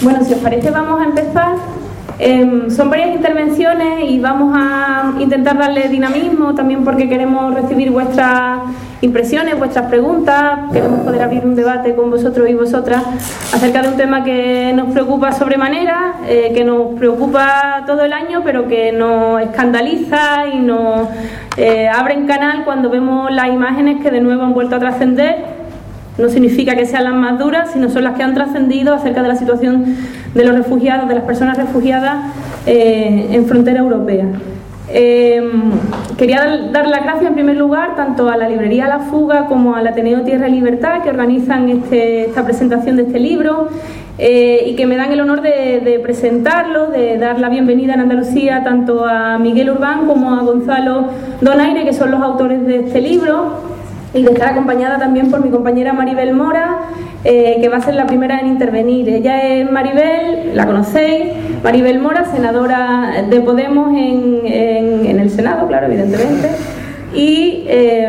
Bueno, si os parece, vamos a empezar. Son varias intervenciones y vamos a intentar darle dinamismo también porque queremos recibir vuestras impresiones, vuestras preguntas. Queremos poder abrir un debate con vosotros y vosotras acerca de un tema que nos preocupa sobremanera, que nos preocupa todo el año, pero que nos escandaliza y nos abre en canal cuando vemos las imágenes que de nuevo han vuelto a trascender. No significa que sean las más duras, sino son las que han trascendido acerca de la situación de los refugiados, de las personas refugiadas en frontera europea. Quería dar las gracias en primer lugar tanto a la librería La Fuga como al Ateneo Tierra y Libertad que organizan esta presentación de este libro y que me dan el honor de presentarlo, de dar la bienvenida en Andalucía tanto a Miguel Urbán como a Gonzalo Donaire, que son los autores de este libro, y de estar acompañada también por mi compañera Maribel Mora, que va a ser la primera en intervenir. Ella es Maribel, la conocéis, Maribel Mora, senadora de Podemos en el Senado, claro, evidentemente, y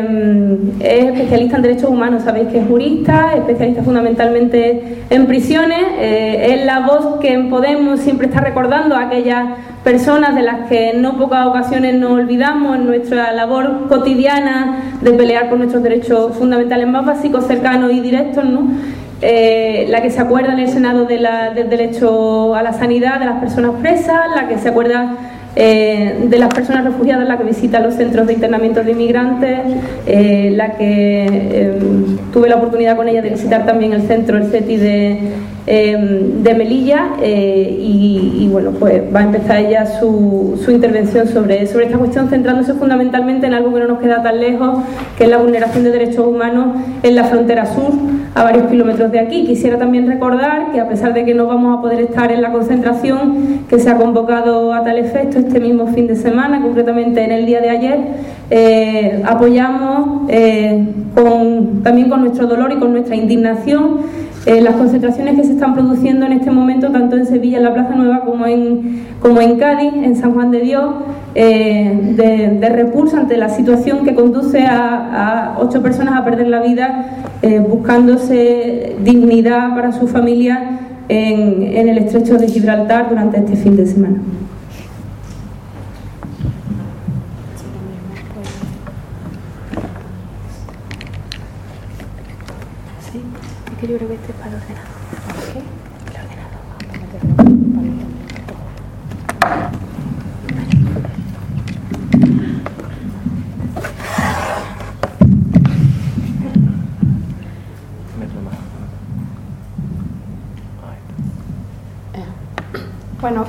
es especialista en derechos humanos. Sabéis que es jurista, especialista fundamentalmente en prisiones, es la voz que en Podemos siempre está recordando a aquellas personas de las que en no pocas ocasiones nos olvidamos en nuestra labor cotidiana de pelear por nuestros derechos fundamentales más básicos, cercanos y directos, ¿no? La que se acuerda en el Senado del derecho a la sanidad de las personas presas, la que se acuerda de las personas refugiadas, la que visita los centros de internamiento de inmigrantes, la que tuve la oportunidad con ella de visitar también el centro, el CETI de Melilla, y bueno, pues va a empezar ella su intervención sobre esta cuestión, centrándose fundamentalmente en algo que no nos queda tan lejos, que es la vulneración de derechos humanos en la frontera sur, a varios kilómetros de aquí. Quisiera también recordar que a pesar de que no vamos a poder estar en la concentración que se ha convocado a tal efecto este mismo fin de semana, concretamente en el día de ayer, apoyamos también con nuestro dolor y con nuestra indignación las concentraciones que se están produciendo en este momento tanto en Sevilla, en la Plaza Nueva, como en Cádiz, en San Juan de Dios, de repulsa ante la situación que conduce a 8 personas a perder la vida buscándose dignidad para su familia en el estrecho de Gibraltar durante este fin de semana. Yo creo que este es para el ordenador. ¿Qué? El ordenador. Bueno,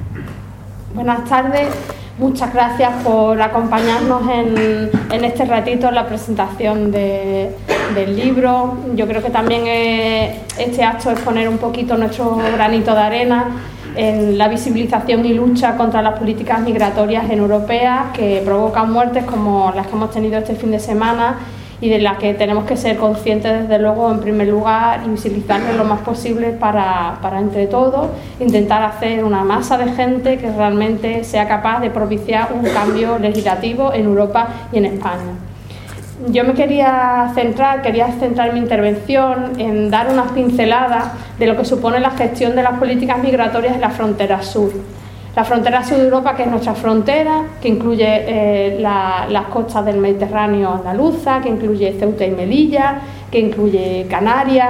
buenas tardes. Muchas gracias por acompañarnos en este ratito en la presentación del libro. Yo creo que también este acto es poner un poquito nuestro granito de arena en la visibilización y lucha contra las políticas migratorias europeas que provocan muertes como las que hemos tenido este fin de semana y de las que tenemos que ser conscientes, desde luego, en primer lugar, y visibilizarnos lo más posible para entre todos intentar hacer una masa de gente que realmente sea capaz de propiciar un cambio legislativo en Europa y en España. Yo quería centrar mi intervención en dar unas pinceladas de lo que supone la gestión de las políticas migratorias en la frontera sur. La frontera sur de Europa, que es nuestra frontera, que incluye las costas del Mediterráneo andaluza, que incluye Ceuta y Melilla, que incluye Canarias,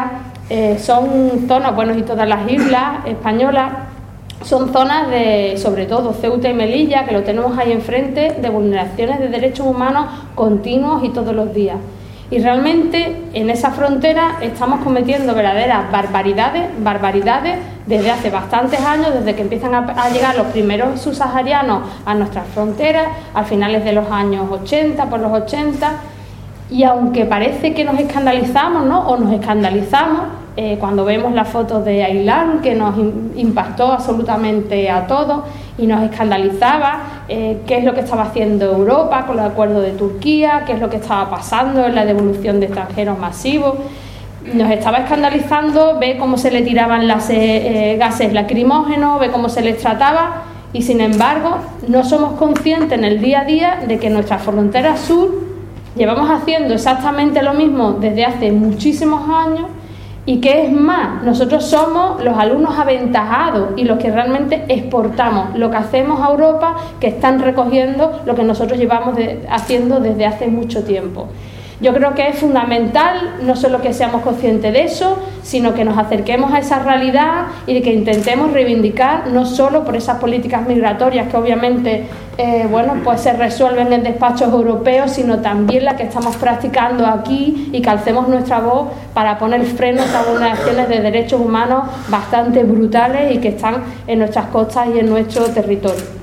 son zonas, bueno, y todas las islas españolas, son zonas de, sobre todo Ceuta y Melilla, que lo tenemos ahí enfrente, de vulneraciones de derechos humanos continuos y todos los días. Y realmente en esa frontera estamos cometiendo verdaderas barbaridades desde hace bastantes años, desde que empiezan a llegar los primeros subsaharianos a nuestras fronteras, a finales de los años 80, por los 80, y aunque parece que nos escandalizamos, ¿no? O nos escandalizamos cuando vemos las fotos de Ailán, que nos impactó absolutamente a todos y nos escandalizaba qué es lo que estaba haciendo Europa con el acuerdo de Turquía, qué es lo que estaba pasando en la devolución de extranjeros masivos. Nos estaba escandalizando ver cómo se le tiraban gases lacrimógenos, ver cómo se les trataba, y sin embargo no somos conscientes en el día a día de que en nuestra frontera sur llevamos haciendo exactamente lo mismo desde hace muchísimos años, Y que es más, nosotros somos los alumnos aventajados y los que realmente exportamos lo que hacemos a Europa, que están recogiendo lo que nosotros llevamos haciendo desde hace mucho tiempo. Yo creo que es fundamental no solo que seamos conscientes de eso, sino que nos acerquemos a esa realidad y que intentemos reivindicar no solo por esas políticas migratorias que obviamente pues se resuelven en despachos europeos, sino también las que estamos practicando aquí y que alcemos nuestra voz para poner frenos a vulneraciones de derechos humanos bastante brutales y que están en nuestras costas y en nuestro territorio.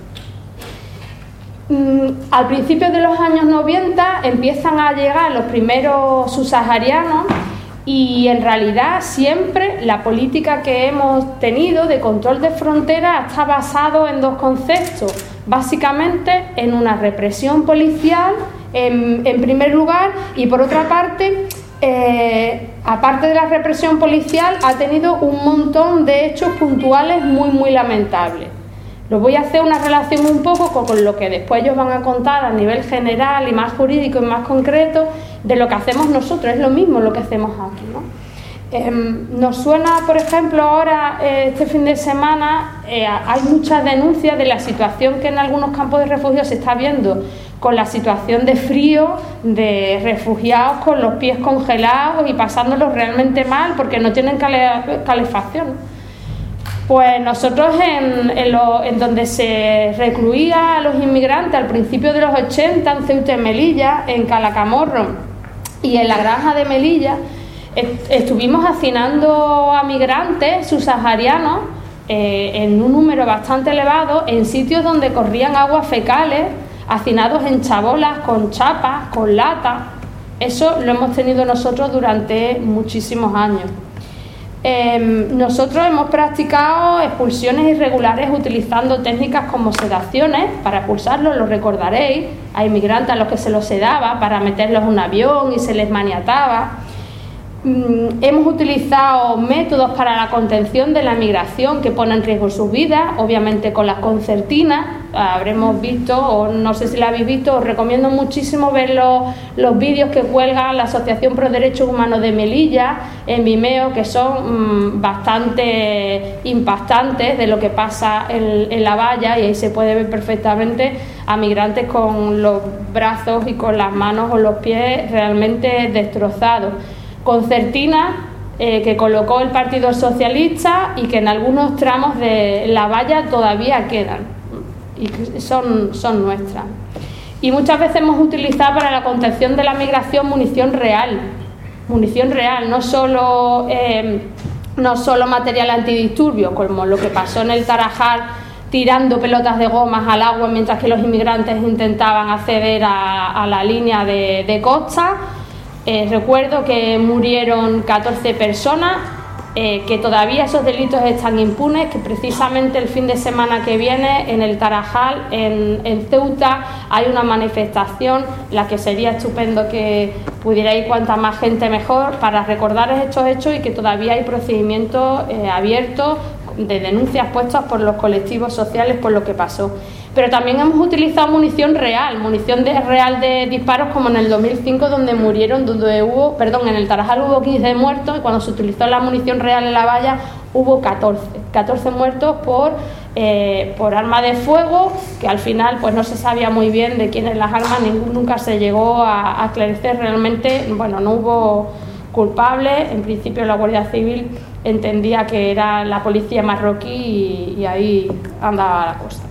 Al principio de los años 90 empiezan a llegar los primeros subsaharianos y en realidad siempre la política que hemos tenido de control de fronteras está basado en dos conceptos, básicamente en una represión policial en primer lugar y por otra parte, aparte de la represión policial, ha tenido un montón de hechos puntuales muy lamentables. Los voy a hacer una relación un poco con lo que después ellos van a contar a nivel general y más jurídico y más concreto de lo que hacemos nosotros. Es lo mismo lo que hacemos aquí, ¿no? Nos suena, por ejemplo, ahora este fin de semana hay muchas denuncias de la situación que en algunos campos de refugiados se está viendo con la situación de frío, de refugiados con los pies congelados y pasándolos realmente mal porque no tienen calefacción. Pues nosotros en donde se recluía a los inmigrantes al principio de los 80, en Ceuta y Melilla, en Calacamorro y en la granja de Melilla, estuvimos hacinando a migrantes subsaharianos en un número bastante elevado en sitios donde corrían aguas fecales, hacinados en chabolas, con chapas, con lata. Eso lo hemos tenido nosotros durante muchísimos años. Nosotros hemos practicado expulsiones irregulares utilizando técnicas como sedaciones para expulsarlos, lo recordaréis, a inmigrantes a los que se los sedaba para meterlos en un avión y se les maniataba. Hemos utilizado métodos para la contención de la migración que ponen en riesgo sus vidas, obviamente con las concertinas. Habremos visto, o no sé si la habéis visto, os recomiendo muchísimo ver los vídeos que cuelga la Asociación Pro Derechos Humanos de Melilla en Vimeo, que son bastante impactantes de lo que pasa en la valla, y ahí se puede ver perfectamente a migrantes con los brazos y con las manos o los pies realmente destrozados. Concertinas que colocó el Partido Socialista y que en algunos tramos de la valla todavía quedan y son nuestras. Y muchas veces hemos utilizado para la contención de la migración munición real, no solo material antidisturbios, como lo que pasó en el Tarajal, tirando pelotas de gomas al agua mientras que los inmigrantes intentaban acceder a la línea de costa. Recuerdo que murieron 14 personas, que todavía esos delitos están impunes, que precisamente el fin de semana que viene en el Tarajal, en Ceuta, hay una manifestación, la que sería estupendo que pudiera ir cuanta más gente mejor, para recordar estos hechos y que todavía hay procedimientos abiertos de denuncias puestas por los colectivos sociales por lo que pasó. Pero también hemos utilizado munición real de disparos, como en el 2005 en el Tarajal hubo 15 muertos, y cuando se utilizó la munición real en la valla hubo 14 muertos por arma de fuego, que al final pues no se sabía muy bien de quiénes las armas, nunca se llegó a esclarecer realmente. Bueno, no hubo culpables, en principio la Guardia Civil entendía que era la policía marroquí y ahí andaba la cosa.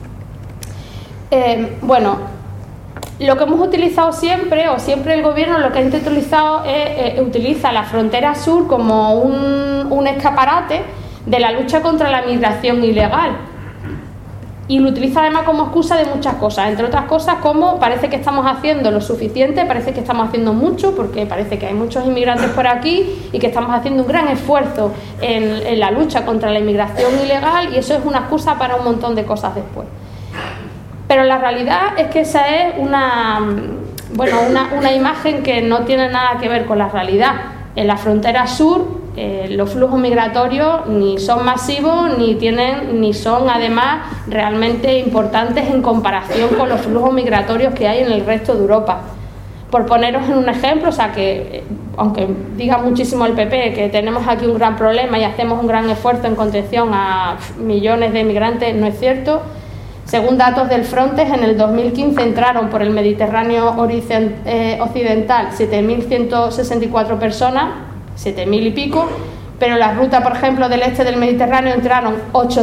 Lo que hemos utilizado siempre el gobierno lo que ha utilizado utiliza la frontera sur como un escaparate de la lucha contra la migración ilegal, y lo utiliza además como excusa de muchas cosas, entre otras cosas como parece que estamos haciendo lo suficiente, parece que estamos haciendo mucho, porque parece que hay muchos inmigrantes por aquí y que estamos haciendo un gran esfuerzo en la lucha contra la inmigración ilegal, y eso es una excusa para un montón de cosas después. Pero la realidad es que esa es una imagen que no tiene nada que ver con la realidad. En la frontera sur los flujos migratorios ni son masivos ni son además realmente importantes en comparación con los flujos migratorios que hay en el resto de Europa. Por poneros en un ejemplo, aunque diga muchísimo el PP que tenemos aquí un gran problema y hacemos un gran esfuerzo en contención a millones de inmigrantes, no es cierto. Según datos del Frontex, en el 2015 entraron por el Mediterráneo occidental 7.164 personas, 7.000 y pico, pero la ruta, por ejemplo, del este del Mediterráneo entraron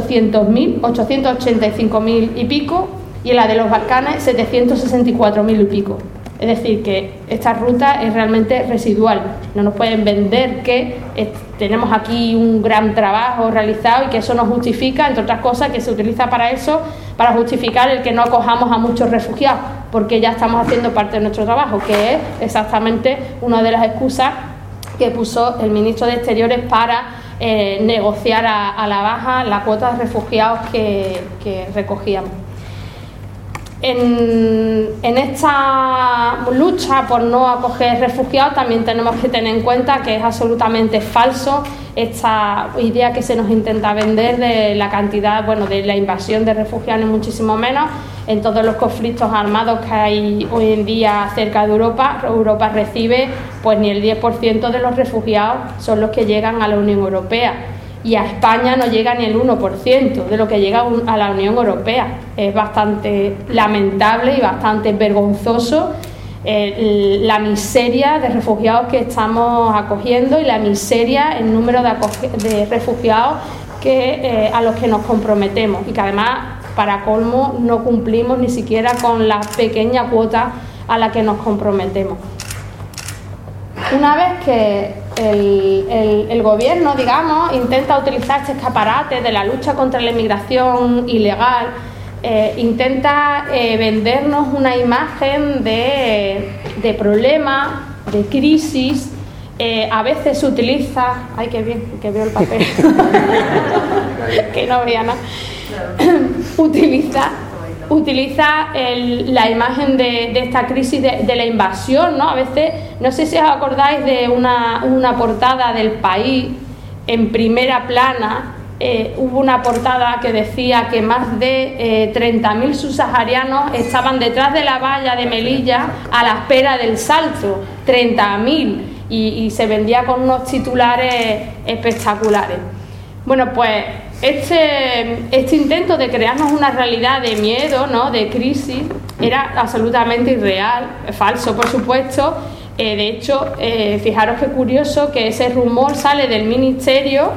885.000 y pico, y en la de los Balcanes 764.000 y pico. Es decir, que esta ruta es realmente residual. No nos pueden vender que tenemos aquí un gran trabajo realizado y que eso nos justifica, entre otras cosas, que se utiliza para eso, para justificar el que no acojamos a muchos refugiados, porque ya estamos haciendo parte de nuestro trabajo, que es exactamente una de las excusas que puso el ministro de Exteriores para negociar a la baja la cuota de refugiados que recogíamos. En esta lucha por no acoger refugiados también tenemos que tener en cuenta que es absolutamente falso esta idea que se nos intenta vender de la cantidad, de la invasión de refugiados, ni muchísimo menos. En todos los conflictos armados que hay hoy en día cerca de Europa, Europa recibe pues ni el 10% de los refugiados son los que llegan a la Unión Europea. Y a España no llega ni el 1% de lo que llega a la Unión Europea. Es bastante lamentable y bastante vergonzoso la miseria de refugiados que estamos acogiendo y la miseria, el número de refugiados a los que nos comprometemos, y que además, para colmo, no cumplimos ni siquiera con la pequeña cuota a la que nos comprometemos. Una vez que el gobierno, digamos, intenta utilizar este escaparate de la lucha contra la inmigración ilegal, intenta vendernos una imagen de problema, de crisis. A veces se utiliza... ¡Ay, qué bien! Que veo el papel. Que no veía nada. Utiliza la imagen de esta crisis de la invasión, ¿no? A veces, no sé si os acordáis de una portada del País, en primera plana, hubo una portada que decía que más de 30.000 subsaharianos estaban detrás de la valla de Melilla a la espera del salto, 30.000, y se vendía con unos titulares espectaculares. Bueno, pues este intento de crearnos una realidad de miedo, ¿no?, de crisis, era absolutamente irreal, falso, por supuesto. De hecho, fijaros qué curioso que ese rumor sale del Ministerio,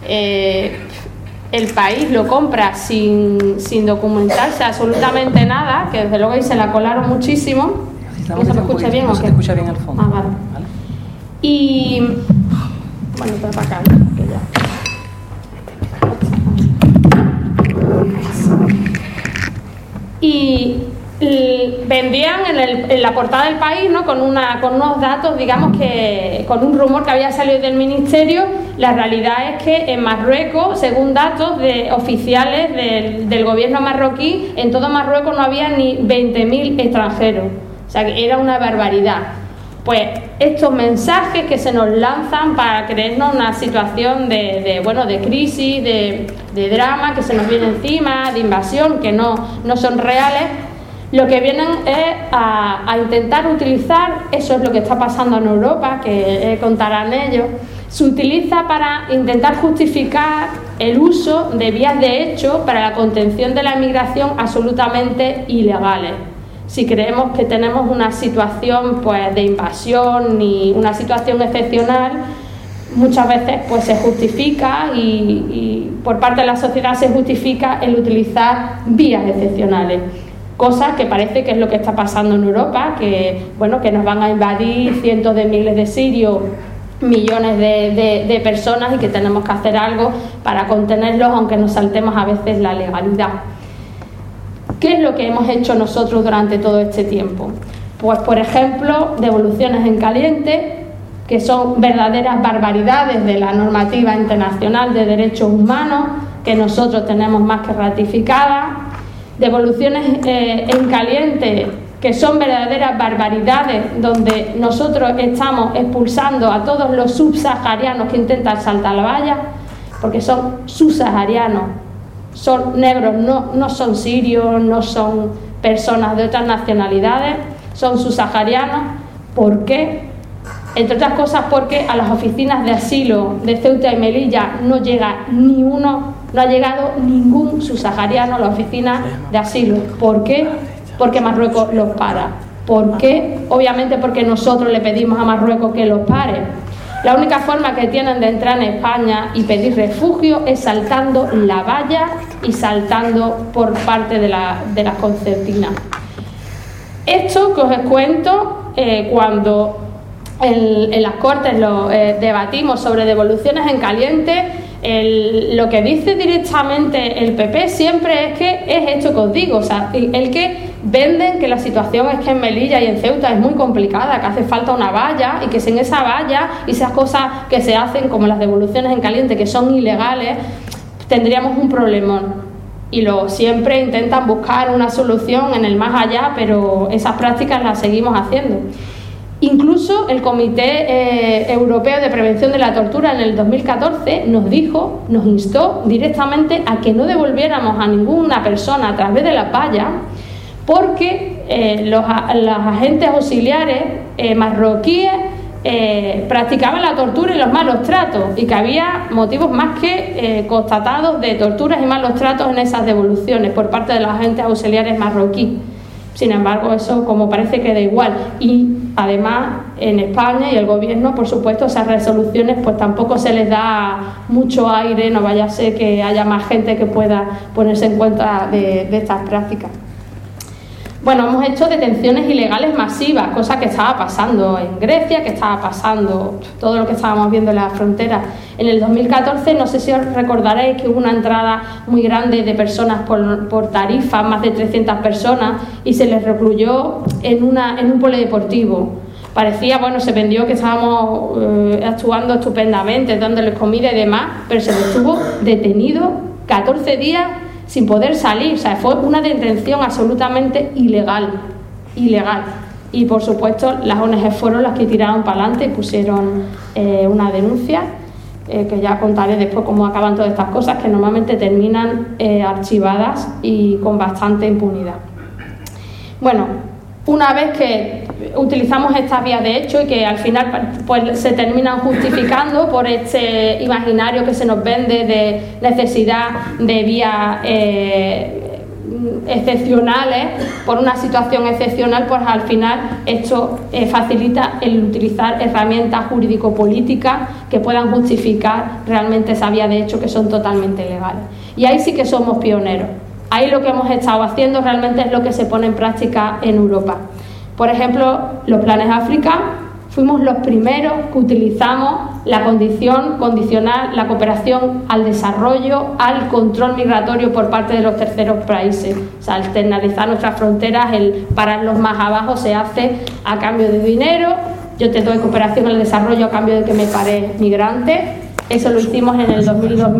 el País lo compra sin documentarse absolutamente nada, que desde luego ahí se la colaron muchísimo. ¿No se me escucha bien o qué? Se escucha bien al fondo. Vale. Y bueno, pues para acá, que ya. Y vendían en la portada del País, ¿no?, con unos datos, digamos, que con un rumor que había salido del Ministerio. La realidad es que en Marruecos, según datos oficiales del gobierno marroquí, en todo Marruecos no había ni 20.000 extranjeros. O sea, que era una barbaridad. Pues estos mensajes que se nos lanzan para creernos una situación de crisis, de drama que se nos viene encima, de invasión, que no son reales, lo que vienen es a intentar utilizar, eso es lo que está pasando en Europa, que contarán ellos, se utiliza para intentar justificar el uso de vías de hecho para la contención de la inmigración absolutamente ilegales. Si creemos que tenemos una situación pues de invasión y una situación excepcional, muchas veces pues se justifica y por parte de la sociedad se justifica el utilizar vías excepcionales, cosas que parece que es lo que está pasando en Europa, que nos van a invadir cientos de miles de sirios, millones de personas, y que tenemos que hacer algo para contenerlos, aunque nos saltemos a veces la legalidad. ¿Qué es lo que hemos hecho nosotros durante todo este tiempo? Pues, por ejemplo, devoluciones en caliente, que son verdaderas barbaridades de la normativa internacional de derechos humanos, que nosotros tenemos más que ratificadas. Devoluciones en caliente, que son verdaderas barbaridades, donde nosotros estamos expulsando a todos los subsaharianos que intentan saltar la valla, porque son subsaharianos. Son negros, no son sirios, no son personas de otras nacionalidades, son subsaharianos. ¿Por qué? entre otras cosas porque a las oficinas de asilo de Ceuta y Melilla no llega ni uno, no ha llegado ningún subsahariano a la oficina de asilo. ¿Por qué? Porque Marruecos los para. ¿Por qué? Obviamente porque nosotros le pedimos a Marruecos que los pare. La única forma que tienen de entrar en España y pedir refugio es saltando la valla y saltando por parte de las concertinas. Esto que os cuento, cuando en las Cortes debatimos sobre devoluciones en caliente, lo que dice directamente el PP siempre es que es esto que os digo, o sea, el que venden que la situación es que en Melilla y en Ceuta es muy complicada, que hace falta una valla y que sin esa valla y esas cosas que se hacen como las devoluciones en caliente que son ilegales, tendríamos un problemón. Y siempre intentan buscar una solución en el más allá, pero esas prácticas las seguimos haciendo. Incluso el Comité Europeo de Prevención de la Tortura en el 2014 nos instó directamente a que no devolviéramos a ninguna persona a través de las vallas, porque los agentes auxiliares marroquíes practicaban la tortura y los malos tratos, y que había motivos más que constatados de torturas y malos tratos en esas devoluciones por parte de los agentes auxiliares marroquíes. Sin embargo, eso como parece que da igual, y además en España y el gobierno, por supuesto, esas resoluciones pues tampoco se les da mucho aire, no vaya a ser que haya más gente que pueda ponerse en cuenta de estas prácticas. Bueno, hemos hecho detenciones ilegales masivas, cosa que estaba pasando en Grecia, que estaba pasando todo lo que estábamos viendo en las fronteras. En el 2014, no sé si os recordaréis que hubo una entrada muy grande de personas por Tarifa, más de 300 personas, y se les recluyó en un polideportivo. Parecía, bueno, se vendió que estábamos actuando estupendamente, dándoles comida y demás, pero se les estuvo detenido 14 días sin poder salir. O sea, fue una detención absolutamente ilegal. Y por supuesto las ONG fueron las que tiraron para adelante y pusieron una denuncia, que ya contaré después cómo acaban todas estas cosas, que normalmente terminan archivadas y con bastante impunidad. Bueno, una vez que utilizamos estas vías de hecho y que al final pues se terminan justificando por este imaginario que se nos vende de necesidad de vías excepcionales, por una situación excepcional, pues al final esto facilita el utilizar herramientas jurídico-políticas que puedan justificar realmente esa vía de hecho, que son totalmente legales. Y ahí sí que somos pioneros. Ahí lo que hemos estado haciendo realmente es lo que se pone en práctica en Europa. Por ejemplo, los planes África, fuimos los primeros que utilizamos la condición condicional, la cooperación al desarrollo, al control migratorio por parte de los terceros países. O sea, externalizar nuestras fronteras, el pararlos más abajo se hace a cambio de dinero. Yo te doy cooperación al desarrollo a cambio de que me pares migrante. Eso lo hicimos en el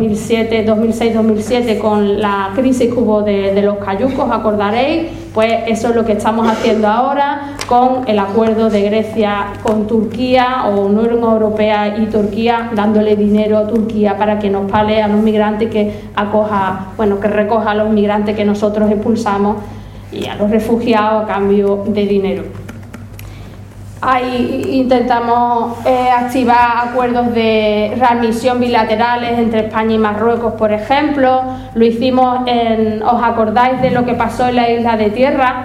2006-2007 con la crisis que hubo de los cayucos, acordaréis. Pues eso es lo que estamos haciendo ahora con el acuerdo de Grecia con Turquía, o Unión Europea y Turquía, dándole dinero a Turquía para que nos pale a los migrantes, que recoja a los migrantes que nosotros expulsamos y a los refugiados a cambio de dinero. Ahí intentamos activar acuerdos de readmisión bilaterales entre España y Marruecos, por ejemplo. Lo hicimos ¿os acordáis de lo que pasó en la isla de Tierra?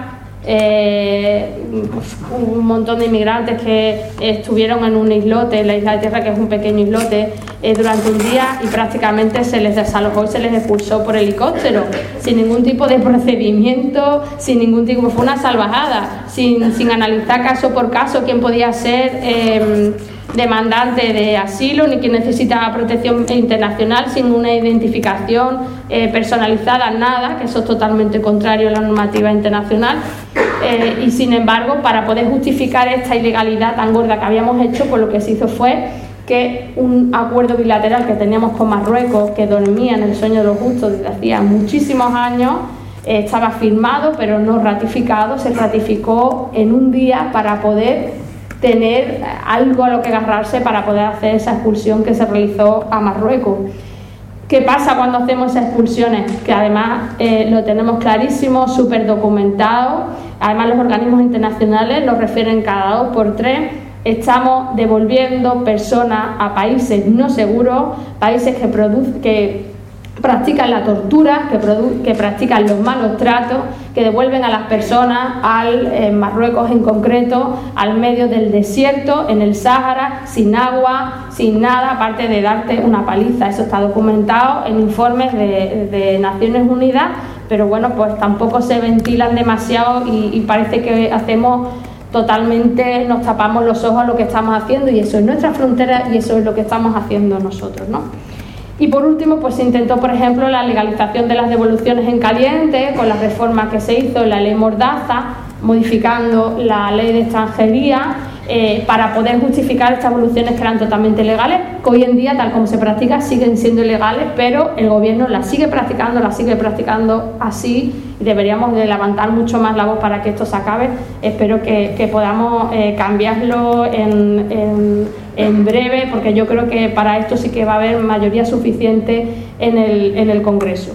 Un montón de inmigrantes que estuvieron en un islote, en la isla de Tierra, que es un pequeño islote, durante un día, y prácticamente se les desalojó y se les expulsó por helicóptero, sin ningún tipo de procedimiento, sin ningún tipo, fue una salvajada, sin analizar caso por caso quién podía ser demandante de asilo ni quién necesitaba protección internacional, sin una identificación personalizada, nada, que eso es totalmente contrario a la normativa internacional. Y sin embargo, para poder justificar esta ilegalidad tan gorda que habíamos hecho, pues lo que se hizo fue que un acuerdo bilateral que teníamos con Marruecos, que dormía en el sueño de los justos desde hacía muchísimos años, estaba firmado pero no ratificado, se ratificó en un día para poder tener algo a lo que agarrarse para poder hacer esa expulsión que se realizó a Marruecos. ¿Qué pasa cuando hacemos esas expulsiones? Que además lo tenemos clarísimo, súper documentado. Además, los organismos internacionales lo refieren cada 2 por 3. estamos devolviendo personas a países no seguros, países que practican la tortura, que practican los malos tratos, que devuelven a las personas en Marruecos en concreto, al medio del desierto, en el Sáhara, sin agua, sin nada, aparte de darte una paliza. Eso está documentado en informes de Naciones Unidas, pero bueno, pues tampoco se ventilan demasiado y parece que nos tapamos los ojos a lo que estamos haciendo, y eso es nuestra frontera y eso es lo que estamos haciendo nosotros, ¿no? Y por último, pues se intentó, por ejemplo, la legalización de las devoluciones en caliente con la reforma que se hizo en la ley Mordaza, modificando la ley de extranjería para poder justificar estas devoluciones que eran totalmente legales, que hoy en día, tal como se practica, siguen siendo ilegales, pero el gobierno las sigue practicando así, y deberíamos de levantar mucho más la voz para que esto se acabe. Espero que podamos cambiarlo en breve, porque yo creo que para esto sí que va a haber mayoría suficiente en el Congreso.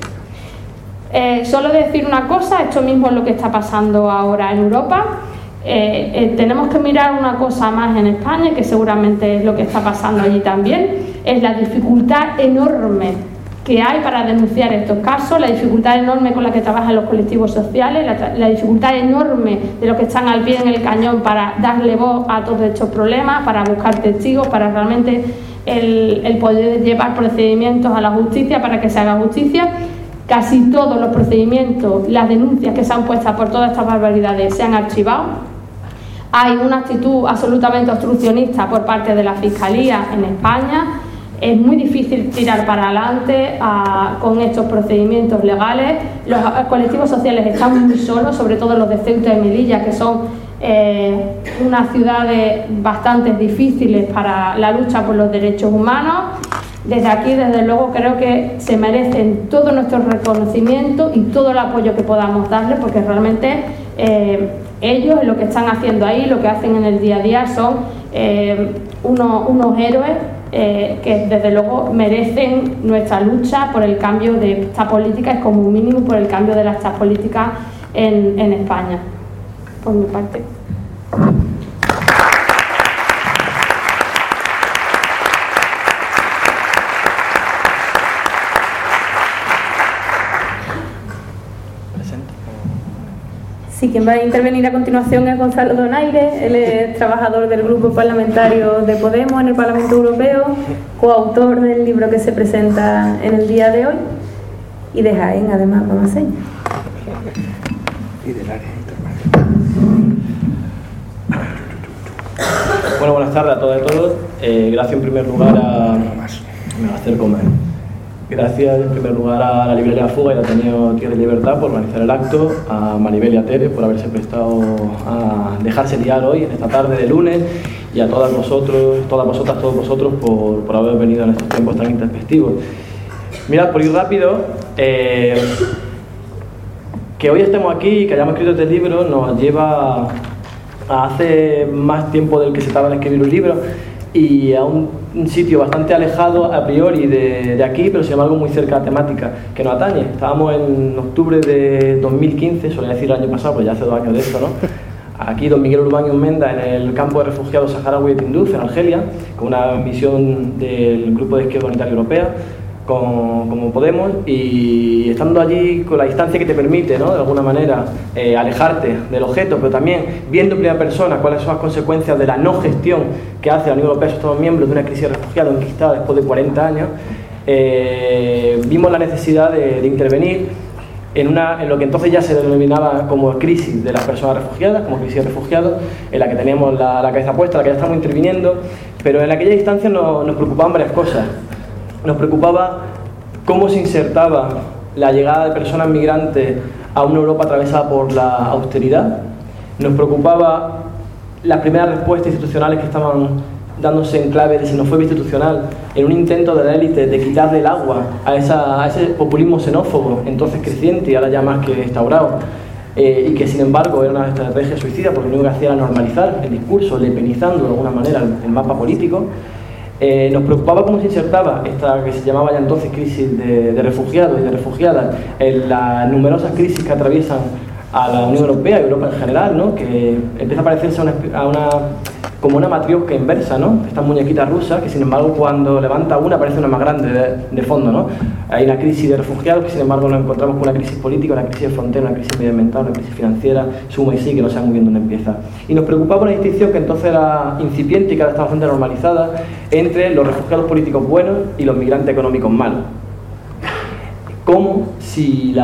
Solo decir una cosa, esto mismo es lo que está pasando ahora en Europa. Tenemos que mirar una cosa más en España, que seguramente es lo que está pasando allí también, es la dificultad enorme que hay para denunciar estos casos, la dificultad enorme con la que trabajan los colectivos sociales, la dificultad enorme de los que están al pie en el cañón para darle voz a todos estos problemas, para buscar testigos, para realmente el poder llevar procedimientos a la justicia para que se haga justicia. Casi todos los procedimientos, las denuncias que se han puesto por todas estas barbaridades se han archivado. Hay una actitud absolutamente obstruccionista por parte de la Fiscalía en España. Es muy difícil tirar para adelante con estos procedimientos legales. Los colectivos sociales están muy solos, sobre todo los de Ceuta y Melilla, que son unas ciudades bastante difíciles para la lucha por los derechos humanos. Desde aquí, desde luego, creo que se merecen todo nuestro reconocimiento y todo el apoyo que podamos darles, porque realmente ellos, lo que están haciendo ahí, lo que hacen en el día a día, son unos héroes que desde luego merecen nuestra lucha por el cambio de esta política, es como un mínimo por el cambio de estas políticas en España. Por mi parte. Sí, quien va a intervenir a continuación es Gonzalo Donaire. Él es trabajador del grupo parlamentario de Podemos en el Parlamento Europeo, coautor del libro que se presenta en el día de hoy, y de Jaén, además, con señas. Y del área internacional. Bueno, buenas tardes a todas y todos. Gracias en primer lugar Me va a hacer comer. Gracias en primer lugar a la librería La Fuga y al Ateneo Tierra y Libertad por organizar el acto, a Maribel y a Tere por haberse prestado a dejarse liar hoy, en esta tarde de lunes, y a todas vosotras, todos vosotros por haber venido en estos tiempos tan intempestivos. Mirad, por ir rápido, que hoy estemos aquí y que hayamos escrito este libro nos lleva a hace más tiempo del que se tarda en escribir un libro, y a un sitio bastante alejado a priori de aquí, pero sin embargo muy cerca de la temática que nos atañe. Estábamos en octubre de 2015, solía decir el año pasado, pues ya hace 2 años de esto, ¿no? Aquí don Miguel Urbán y Menda en el campo de refugiados saharaui de Tinduf, en Argelia, con una misión del Grupo de Izquierda Unitaria Europea, como Podemos, y estando allí con la distancia que te permite, ¿no?, de alguna manera alejarte del objeto, pero también viendo en primera persona cuáles son las consecuencias de la no gestión que hace la Unión Europea y sus Estados miembros de una crisis de refugiados enquistada después de 40 años, vimos la necesidad de intervenir en lo que entonces ya se denominaba como crisis de las personas refugiadas, como crisis de refugiados, en la que teníamos la cabeza puesta, en la que ya estamos interviniendo, pero en aquella instancia nos preocupaban varias cosas. Nos preocupaba cómo se insertaba la llegada de personas migrantes a una Europa atravesada por la austeridad. Nos preocupaba las primeras respuestas institucionales que estaban dándose en clave de xenofobia institucional, en un intento de la élite de quitarle el agua a ese populismo xenófobo, entonces creciente y ahora ya más que instaurado, y que sin embargo era una estrategia suicida, porque lo único que hacía era normalizar el discurso, lepenizando de alguna manera el mapa político. Nos preocupaba cómo se insertaba esta que se llamaba ya entonces crisis de refugiados y de refugiadas en las numerosas crisis que atraviesan a la Unión Europea y Europa en general, ¿no? Que empieza a parecerse como una matriosca inversa, ¿no? Estas muñequitas rusas que, sin embargo, cuando levanta una parece una más grande de fondo, ¿no? Hay una crisis de refugiados que, sin embargo, nos encontramos con una crisis política, una crisis de frontera, una crisis medioambiental, una crisis financiera, suma y sigue, que no sabemos muy bien dónde empieza. Y nos preocupaba una distinción que entonces era incipiente y que ahora está bastante normalizada entre los refugiados políticos buenos y los migrantes económicos malos. Como si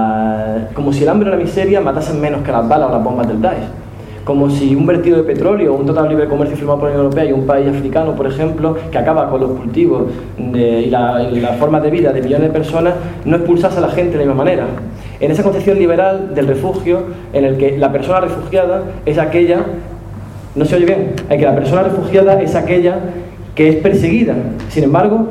el hambre o la miseria matasen menos que las balas o las bombas del Daesh. Como si un vertido de petróleo o un tratado de libre comercio firmado por la Unión Europea y un país africano, por ejemplo, que acaba con los cultivos y las formas de vida de millones de personas, no expulsase a la gente de la misma manera. En esa concepción liberal del refugio, en el que la persona refugiada es aquella, no se oye bien, en que la persona refugiada es aquella que es perseguida. Sin embargo,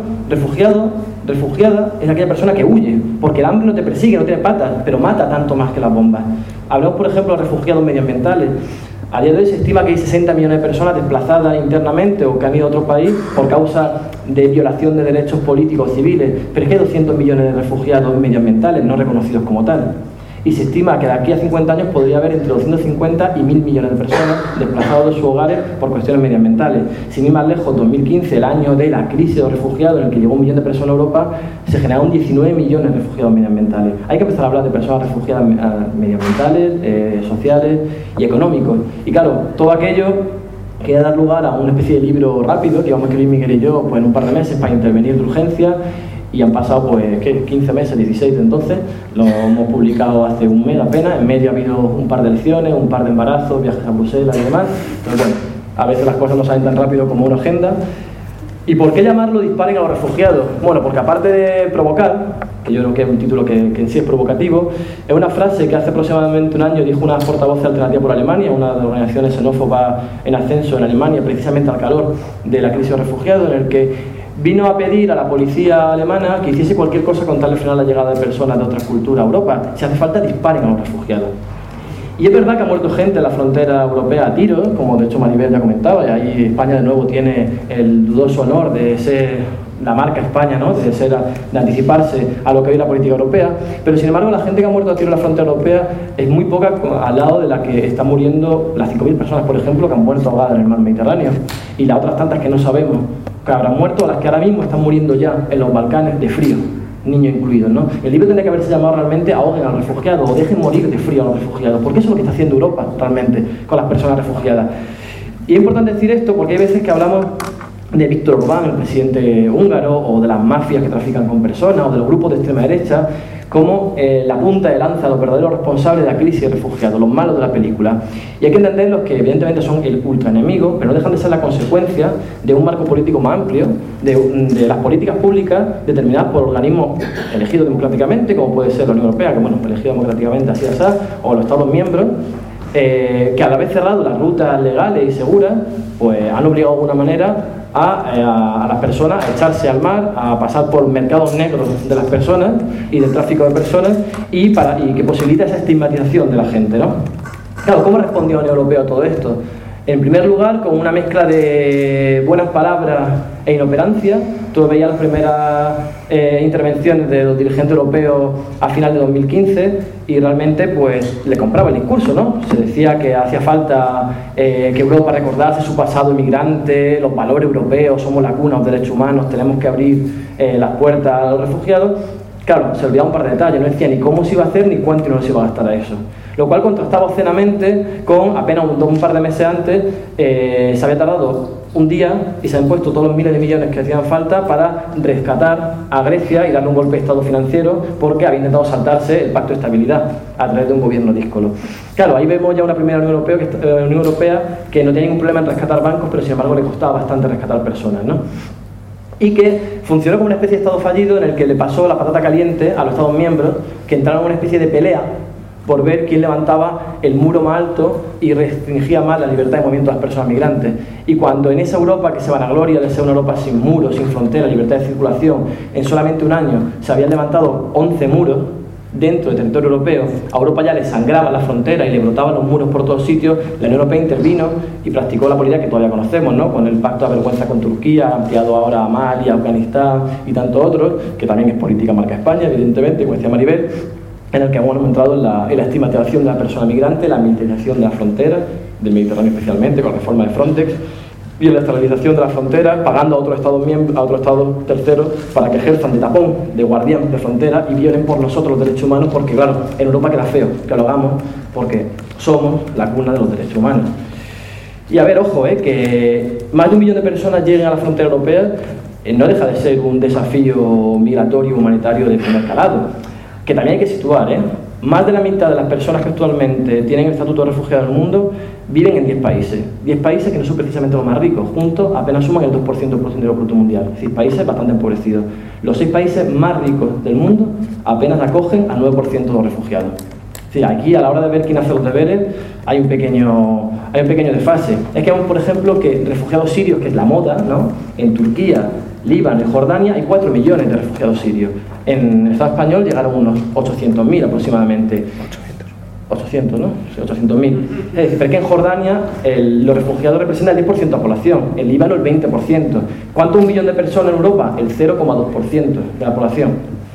refugiada es aquella persona que huye, porque el hambre no te persigue, no tiene patas, pero mata tanto más que las bombas. Hablamos, por ejemplo, de refugiados medioambientales. A día de hoy se estima que hay 60 millones de personas desplazadas internamente o que han ido a otro país por causa de violación de derechos políticos o civiles, pero es que hay 200 millones de refugiados medioambientales no reconocidos como tal. Y se estima que de aquí a 50 años podría haber entre 250 y 1.000 millones de personas desplazados de sus hogares por cuestiones medioambientales. Sin ir más lejos, 2015, el año de la crisis de los refugiados, en el que llegó 1 millón de personas a Europa, se generaron 19 millones de refugiados medioambientales. Hay que empezar a hablar de personas refugiadas medioambientales, sociales y económicos. Y claro, todo aquello que dar lugar a una especie de libro rápido que íbamos a escribir Miguel y yo pues, en un par de meses para intervenir de urgencia. Y han pasado pues 15 meses, 16 de entonces, lo hemos publicado hace un mes apenas, en medio ha habido un par de elecciones, un par de embarazos, viajes a Bruselas y demás, pero bueno, a veces las cosas no salen tan rápido como una agenda. ¿Y por qué llamarlo Disparen a los refugiados? Bueno, porque aparte de provocar, que yo creo que es un título que en sí es provocativo, es una frase que hace aproximadamente un año dijo una portavoz de Alternativa por Alemania, una de las organizaciones xenófobas en ascenso en Alemania, precisamente al calor de la crisis de refugiados, en el que vino a pedir a la policía alemana que hiciese cualquier cosa con tal de frenar la llegada de personas de otras culturas a Europa. Si hace falta, disparen a los refugiados. Y es verdad que ha muerto gente en la frontera europea a tiros, como de hecho Maribel ya comentaba, y ahí España de nuevo tiene el dudoso honor de ser la marca España, ¿no? de anticiparse a lo que hoy es la política europea, pero sin embargo la gente que ha muerto a tiro en la frontera europea es muy poca al lado de la que están muriendo las 5.000 personas, por ejemplo, que han muerto ahogadas en el mar Mediterráneo, y las otras tantas que no sabemos que habrán muerto, a las que ahora mismo están muriendo ya en los Balcanes de frío, niños incluidos, ¿no? El libro tendría que haberse llamado realmente Ahoguen a los refugiados o Dejen morir de frío a los refugiados, porque eso es lo que está haciendo Europa realmente con las personas refugiadas. Y es importante decir esto porque hay veces que hablamos de Viktor Orbán, el presidente húngaro, o de las mafias que trafican con personas, o de los grupos de extrema derecha, como la punta de lanza, los verdaderos responsables de la crisis de refugiados, los malos de la película. Y hay que entenderlos que evidentemente son el ultraenemigo, pero no dejan de ser la consecuencia de un marco político más amplio, de las políticas públicas determinadas por organismos elegidos democráticamente, como puede ser la Unión Europea, que bueno, elegido democráticamente así o los Estados miembros, que al haber cerrado las rutas legales y seguras, pues han obligado de alguna manera a las personas a echarse al mar, a pasar por mercados negros de las personas y del tráfico de personas y que posibilita esa estigmatización de la gente, ¿no? Claro, ¿cómo respondió la Unión Europea a todo esto? En primer lugar, con una mezcla de buenas palabras e inoperancia. Tú veías las primeras intervenciones de los dirigentes europeos a final de 2015 y realmente pues le compraba el discurso, ¿no? Se decía que hacía falta que Europa recordase su pasado inmigrante, los valores europeos, somos la cuna de los derechos humanos, tenemos que abrir las puertas a los refugiados. Claro, se olvidaba un par de detalles, no decía ni cómo se iba a hacer ni cuánto dinero se iba a gastar a eso. Lo cual contrastaba obscenamente con apenas un par de meses antes se había tardado un día y se han puesto todos los miles de millones que hacían falta para rescatar a Grecia y darle un golpe de estado financiero porque había intentado saltarse el pacto de estabilidad a través de un gobierno díscolo. Claro, ahí vemos ya una primera Unión Europea que no tenía ningún problema en rescatar bancos, pero sin embargo le costaba bastante rescatar personas, ¿no? Y que funcionó como una especie de estado fallido en el que le pasó la patata caliente a los Estados miembros, que entraron en una especie de pelea por ver quién levantaba el muro más alto y restringía más la libertad de movimiento de las personas migrantes. Y cuando en esa Europa que se vanagloria de ser una Europa sin muros, sin fronteras, libertad de circulación, en solamente un año se habían levantado 11 muros dentro del territorio europeo, a Europa ya le sangraba la frontera y le brotaban los muros por todos sitios, la Unión Europea intervino y practicó la política que todavía conocemos, ¿no? Con el pacto de vergüenza con Turquía, ampliado ahora a Mali, a Afganistán y tantos otros, que también es política marca España, evidentemente, como decía Maribel. en el que hemos entrado en la estigmatización de la persona migrante, la militarización de las fronteras, del Mediterráneo especialmente, con la reforma de Frontex, y en la esterilización de las fronteras, pagando a otros estados terceros para que ejerzan de tapón, de guardián de frontera y violen por nosotros los derechos humanos, porque claro, en Europa queda feo que lo hagamos, porque somos la cuna de los derechos humanos. Y a ver, ojo, que más de 1 millón de personas lleguen a la frontera europea no deja de ser un desafío migratorio humanitario de primer calado, que también hay que situar, Más de la mitad de las personas que actualmente tienen el estatuto de refugiado en el mundo viven en 10 países. 10 países que no son precisamente los más ricos, juntos apenas suman el 2% del Producto Bruto Mundial. Es decir, países bastante empobrecidos. Los 6 países más ricos del mundo apenas acogen al 9% de los refugiados. Es decir, aquí a la hora de ver quién hace los deberes hay un pequeño desfase. Es que vemos, por ejemplo, que refugiados sirios, que es la moda, ¿no? En Turquía, Líbano y Jordania hay 4 millones de refugiados sirios. En el Estado español llegaron unos 800.000 aproximadamente. 800, ¿no? Sí, 800.000. Es decir, pero que en Jordania los refugiados representan el 10% de la población, en Líbano el 20%. ¿Cuánto es 1 millón de personas en Europa? El 0,2% de la población.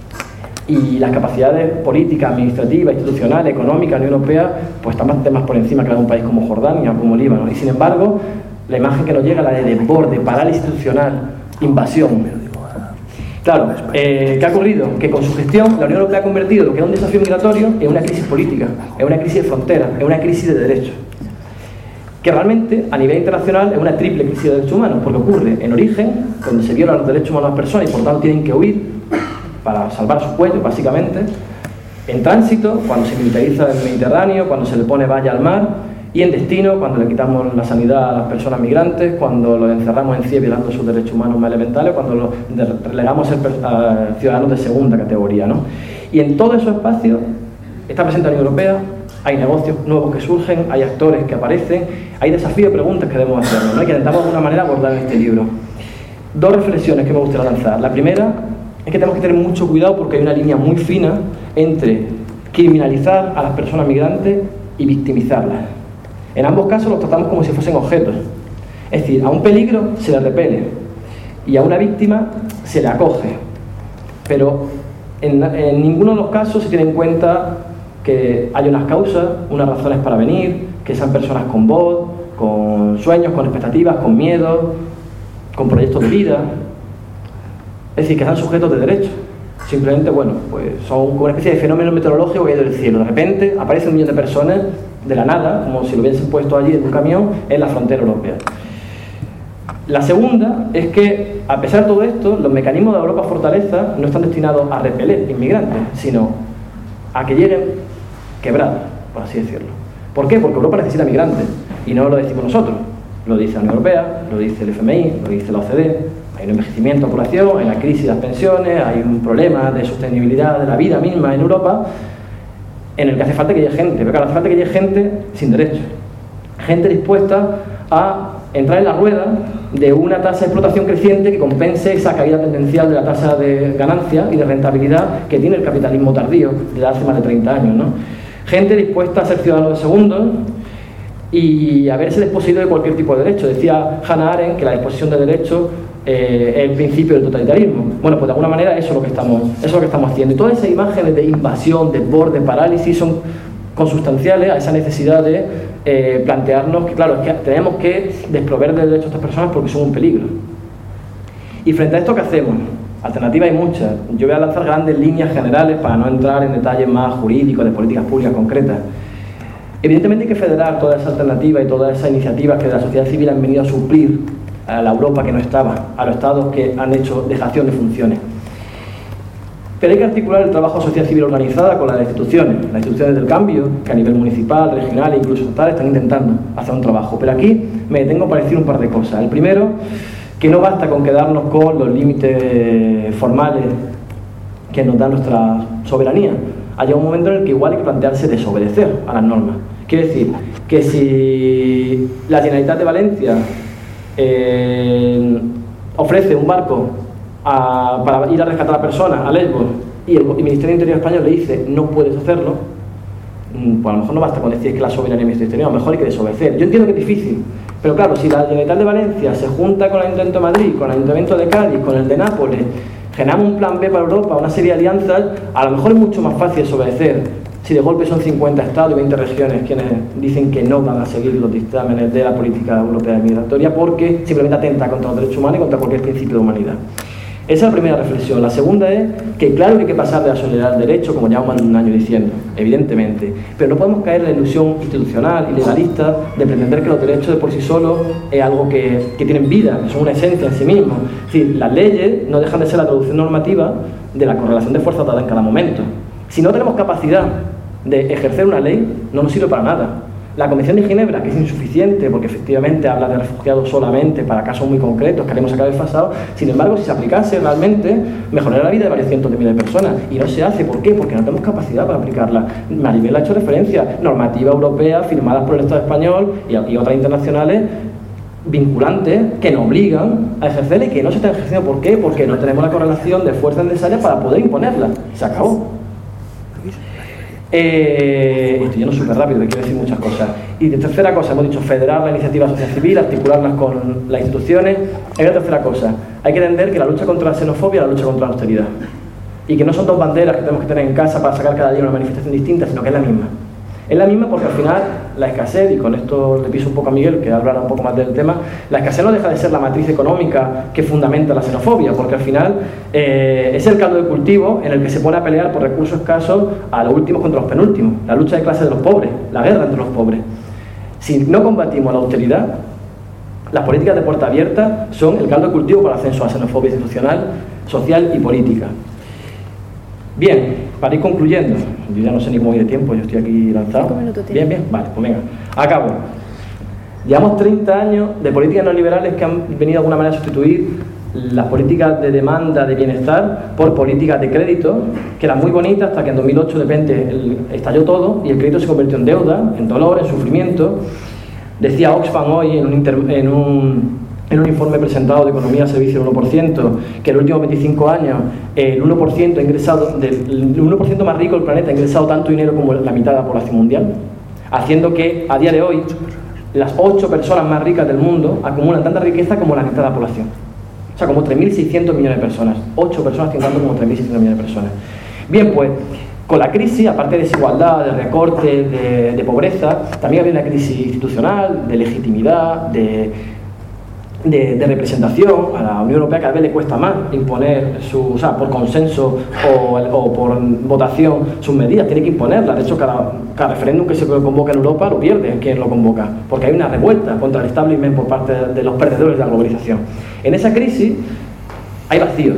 Y las capacidades políticas, administrativas, institucionales, económicas, Unión Europea, pues están bastante más por encima que la de un país como Jordania o como Líbano. Y sin embargo, la imagen que nos llega es la de desborde, parálisis institucional, invasión. Claro, ¿qué ha ocurrido? Que con su gestión la Unión Europea ha convertido lo que era un desafío migratorio en una crisis política, en una crisis de fronteras, en una crisis de derechos. Que realmente, a nivel internacional, es una triple crisis de derechos humanos, porque ocurre en origen, donde se violan los derechos humanos de las personas y por tanto tienen que huir para salvar su cuello, básicamente. En tránsito, cuando se militariza el Mediterráneo, cuando se le pone valla al mar. Y en destino, cuando le quitamos la sanidad a las personas migrantes, cuando los encerramos en CIE violando sus derechos humanos más elementales, cuando los relegamos a ciudadanos de segunda categoría, ¿no? Y en todo esos espacios está presente la Unión Europea, hay negocios nuevos que surgen, hay actores que aparecen, hay desafíos y preguntas que debemos hacernos, ¿no? Y que intentamos de alguna manera abordar en este libro. 2 reflexiones que me gustaría lanzar. La primera es que tenemos que tener mucho cuidado porque hay una línea muy fina entre criminalizar a las personas migrantes y victimizarlas. En ambos casos los tratamos como si fuesen objetos. Es decir, a un peligro se le repele y a una víctima se le acoge. Pero en ninguno de los casos se tiene en cuenta que hay unas causas, unas razones para venir, que sean personas con voz, con sueños, con expectativas, con miedos, con proyectos de vida. Es decir, que sean sujetos de derecho. Simplemente, bueno, pues son como una especie de fenómeno meteorológico que hay del cielo. De repente aparece 1 millón de personas de la nada, como si lo hubiesen puesto allí en un camión, en la frontera europea. La segunda es que, a pesar de todo esto, los mecanismos de Europa Fortaleza no están destinados a repeler inmigrantes, sino a que lleguen quebrados, por así decirlo. ¿Por qué? Porque Europa necesita migrantes, y no lo decimos nosotros. Lo dice la Unión Europea, lo dice el FMI, lo dice la OCDE. Hay un envejecimiento de la población, hay una crisis de las pensiones, hay un problema de sostenibilidad de la vida misma en Europa, en el que hace falta que llegue gente, pero claro, hace falta que llegue gente sin derechos, gente dispuesta a entrar en la rueda de una tasa de explotación creciente que compense esa caída tendencial de la tasa de ganancia y de rentabilidad que tiene el capitalismo tardío desde hace más de 30 años, ¿no? Gente dispuesta a ser ciudadanos de segundo y a verse desposeído de cualquier tipo de derecho. Decía Hannah Arendt que la disposición de derechos es el principio del totalitarismo. Bueno, pues de alguna manera eso es lo que estamos haciendo. Y todas esas imágenes de invasión, desborde, parálisis son consustanciales a esa necesidad de plantearnos que, claro, es que tenemos que desproveer de derechos a estas personas porque son un peligro. Y frente a esto, ¿qué hacemos? Alternativas hay muchas. Yo voy a lanzar grandes líneas generales para no entrar en detalles más jurídicos, de políticas públicas concretas. Evidentemente hay que federar todas esas alternativas y todas esas iniciativas que de la sociedad civil han venido a suplir a la Europa que no estaba, a los estados que han hecho dejación de funciones. Pero hay que articular el trabajo de sociedad civil organizada con las instituciones del cambio, que a nivel municipal, regional e incluso estatal están intentando hacer un trabajo. Pero aquí me detengo para decir un par de cosas. El primero, que no basta con quedarnos con los límites formales que nos da nuestra soberanía. Hay un momento en el que igual hay que plantearse desobedecer a las normas. Quiere decir que si la Generalitat de Valencia ofrece un barco para ir a rescatar a personas a Lesbos y el Ministerio de Interior español le dice no puedes hacerlo, pues a lo mejor no basta con decir que la soberanía del Ministerio de Interior, a lo mejor hay que desobedecer. Yo entiendo que es difícil, pero claro, si la Generalitat de Valencia se junta con el Ayuntamiento de Madrid, con el Ayuntamiento de Cádiz, con el de Nápoles, generamos un plan B para Europa, una serie de alianzas, a lo mejor es mucho más fácil desobedecer si de golpe son 50 estados y 20 regiones quienes dicen que no van a seguir los dictámenes de la política europea migratoria porque simplemente atenta contra los derechos humanos y contra cualquier principio de humanidad. Esa es la primera reflexión. La segunda es que claro que hay que pasar de la solidaridad al derecho, como llevamos un año diciendo, evidentemente, pero no podemos caer en la ilusión institucional y legalista de pretender que los derechos de por sí solos es algo que tienen vida, que son una esencia en sí mismos. Es decir, las leyes no dejan de ser la traducción normativa de la correlación de fuerzas dada en cada momento. Si no tenemos capacidad de ejercer una ley, no nos sirve para nada. La Convención de Ginebra, que es insuficiente porque efectivamente habla de refugiados solamente para casos muy concretos que haremos sacar desfasados, sin embargo, si se aplicase realmente, mejoraría la vida de varios cientos de miles de personas. Y no se hace. ¿Por qué? Porque no tenemos capacidad para aplicarla. Maribel ha hecho referencia. Normativa europea firmadas por el Estado español y otras internacionales vinculantes que nos obligan a ejercerla y que no se están ejerciendo. ¿Por qué? Porque no tenemos la correlación de fuerzas necesarias para poder imponerla. Se acabó. Estoy yendo súper rápido, que quiero decir muchas cosas. Y de tercera cosa, hemos dicho federar la iniciativa de sociedad civil, articularlas con las instituciones. Hay una tercera cosa, hay que entender que la lucha contra la xenofobia es la lucha contra la austeridad. Y que no son dos banderas que tenemos que tener en casa para sacar cada día una manifestación distinta, sino que es la misma. Es la misma porque al final la escasez, y con esto le piso un poco a Miguel, que hablará un poco más del tema, la escasez no deja de ser la matriz económica que fundamenta la xenofobia, porque al final es el caldo de cultivo en el que se pone a pelear por recursos escasos a los últimos contra los penúltimos, la lucha de clases de los pobres, la guerra entre los pobres. Si no combatimos la austeridad, las políticas de puerta abierta son el caldo de cultivo para el ascenso a la xenofobia institucional, social y política. Bien, para ir concluyendo, yo ya no sé ni cómo ir de tiempo, yo estoy aquí lanzado. 5 minutos bien, vale, pues venga, acabo. Llevamos 30 años de políticas neoliberales que han venido de alguna manera a sustituir las políticas de demanda de bienestar por políticas de crédito, que eran muy bonitas hasta que en 2008 de repente estalló todo y el crédito se convirtió en deuda, en dolor, en sufrimiento. Decía Oxfam hoy en un informe presentado de Economía al Servicio del 1%, que en los últimos 25 años el 1% ha ingresado, el 1% más rico del planeta ha ingresado tanto dinero como la mitad de la población mundial, haciendo que a día de hoy las 8 personas más ricas del mundo acumulan tanta riqueza como la mitad de la población. O sea, como 3.600 millones de personas. 8 personas tienen tanto como 3.600 millones de personas. Bien, pues, con la crisis, aparte de desigualdad, de recorte, de pobreza, también había una crisis institucional, de legitimidad, de representación. A la Unión Europea cada vez le cuesta más imponer por consenso o por votación sus medidas, tiene que imponerlas. De hecho, cada referéndum que se convoca en Europa lo pierde quien lo convoca, porque hay una revuelta contra el establishment por parte de los perdedores de la globalización. En esa crisis hay vacíos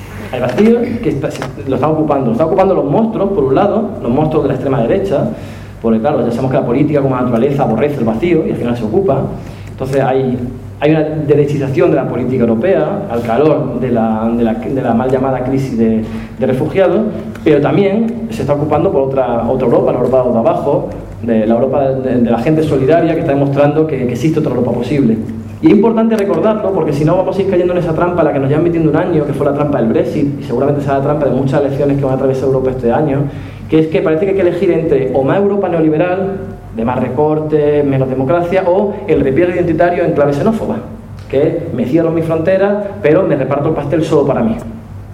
que lo están ocupando los monstruos, por un lado, los monstruos de la extrema derecha, porque claro, ya sabemos que la política como la naturaleza aborrece el vacío y al final se ocupa. Entonces hay una derechización de la política europea al calor de la mal llamada crisis de refugiados, pero también se está ocupando por otra Europa, la Europa de abajo, de la Europa de la gente solidaria, que está demostrando que existe otra Europa posible. Y es importante recordarlo porque si no vamos a ir cayendo en esa trampa a la que nos llevan metiendo un año, que fue la trampa del Brexit, y seguramente será la trampa de muchas elecciones que van a atravesar Europa este año, que es que parece que hay que elegir entre o más Europa neoliberal, de más recortes, menos democracia, o el repliegue identitario en clave xenófoba, que es me cierro mis fronteras, pero me reparto el pastel solo para mí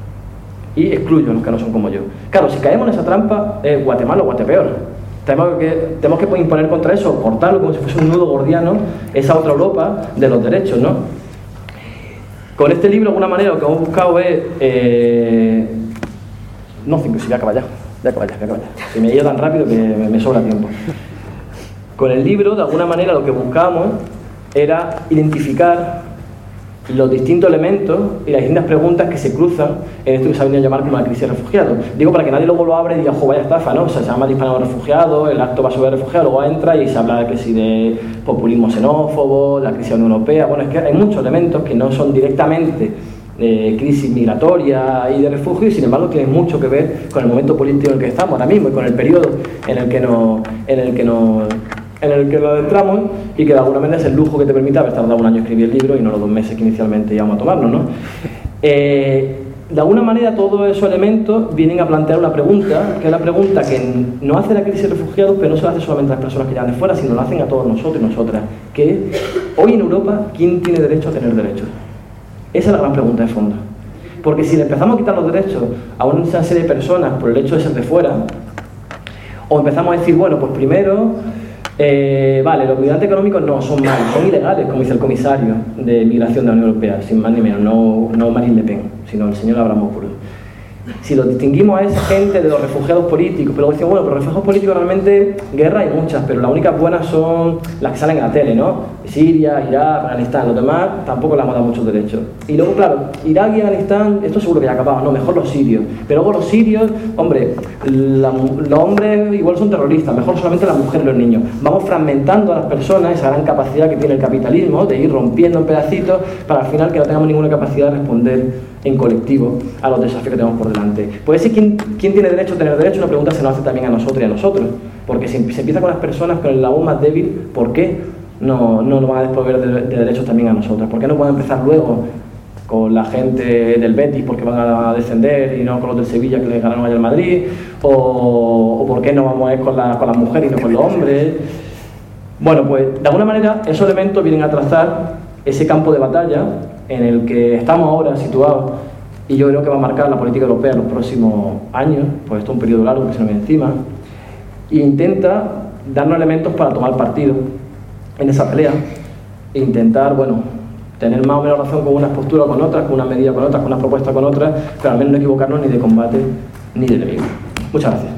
y excluyo a los que no son como yo. Claro, si caemos en esa trampa, es Guatemala o Guatepeor. Tenemos que imponer contra eso, cortarlo como si fuese un nudo gordiano, esa otra Europa de los derechos, ¿no? Con este libro, de alguna manera, lo que hemos buscado es... No, 5, si voy a acabar ya. Que me he ido tan rápido que me sobra tiempo. Con el libro, de alguna manera, lo que buscábamos era identificar los distintos elementos y las distintas preguntas que se cruzan en esto que se ha venido a llamar como la crisis de refugiados. Digo, para que nadie luego lo abra y diga, jo, vaya estafa, ¿no? O sea, se llama disparado refugiados, el acto va sobre refugiados, luego entra y se habla de crisis de populismo xenófobo, la crisis de la Unión Europea. Bueno, es que hay muchos elementos que no son directamente crisis migratoria y de refugio, y sin embargo tienen mucho que ver con el momento político en el que estamos ahora mismo y con el periodo en el que nos adentramos, y que de alguna manera es el lujo que te permite haber tardado un año en escribir el libro y no los 2 meses que inicialmente íbamos a tomarnos, ¿no? De alguna manera todos esos elementos vienen a plantear una pregunta, que es la pregunta que no hace la crisis de refugiados, pero no se la hace solamente a las personas que llegan de fuera, sino lo hacen a todos nosotros y nosotras, que es, hoy en Europa, ¿quién tiene derecho a tener derechos? Esa es la gran pregunta de fondo. Porque si le empezamos a quitar los derechos a una serie de personas por el hecho de ser de fuera, o empezamos a decir, bueno, pues primero, vale, los migrantes económicos no son malos, son ilegales, como dice el comisario de Migración de la Unión Europea, sin más ni menos, no Marine Le Pen, sino el señor Avramopoulos. Si lo distinguimos a esa gente de los refugiados políticos, pero luego decimos, bueno, pero los refugiados políticos realmente, guerra hay muchas, pero las únicas buenas son las que salen en la tele, ¿no? Siria, Irak, Afganistán, los demás tampoco les hemos dado muchos derechos. Y luego, claro, Irak y Afganistán, esto seguro que ya acababa, no, mejor los sirios. Pero luego los sirios, hombre, los hombres igual son terroristas, mejor solamente las mujeres y los niños. Vamos fragmentando a las personas, esa gran capacidad que tiene el capitalismo, de ir rompiendo en pedacitos, para al final que no tengamos ninguna capacidad de responder en colectivo a los desafíos que tenemos por delante. Pues ese ¿quién tiene derecho a tener derecho? Una pregunta se nos hace también a nosotros y a nosotros, porque si se empieza con las personas, con el eslabón más débil, ¿por qué no nos van a desproveer de derechos también a nosotros? ¿Por qué no pueden empezar luego con la gente del Betis porque van a descender y no con los del Sevilla que le ganaron ayer al Madrid? ¿O por qué no vamos a ir con las mujeres y no con los hombres? Bueno, pues de alguna manera esos elementos vienen a trazar ese campo de batalla en el que estamos ahora situados, y yo creo que va a marcar la política europea en los próximos años, pues esto es un periodo largo que se nos viene encima, e intenta darnos elementos para tomar partido en esa pelea e intentar, bueno, tener más o menos razón con unas posturas con otras, con unas medidas con otras, con unas propuestas con otras, pero al menos no equivocarnos ni de combate ni de enemigo. Muchas gracias.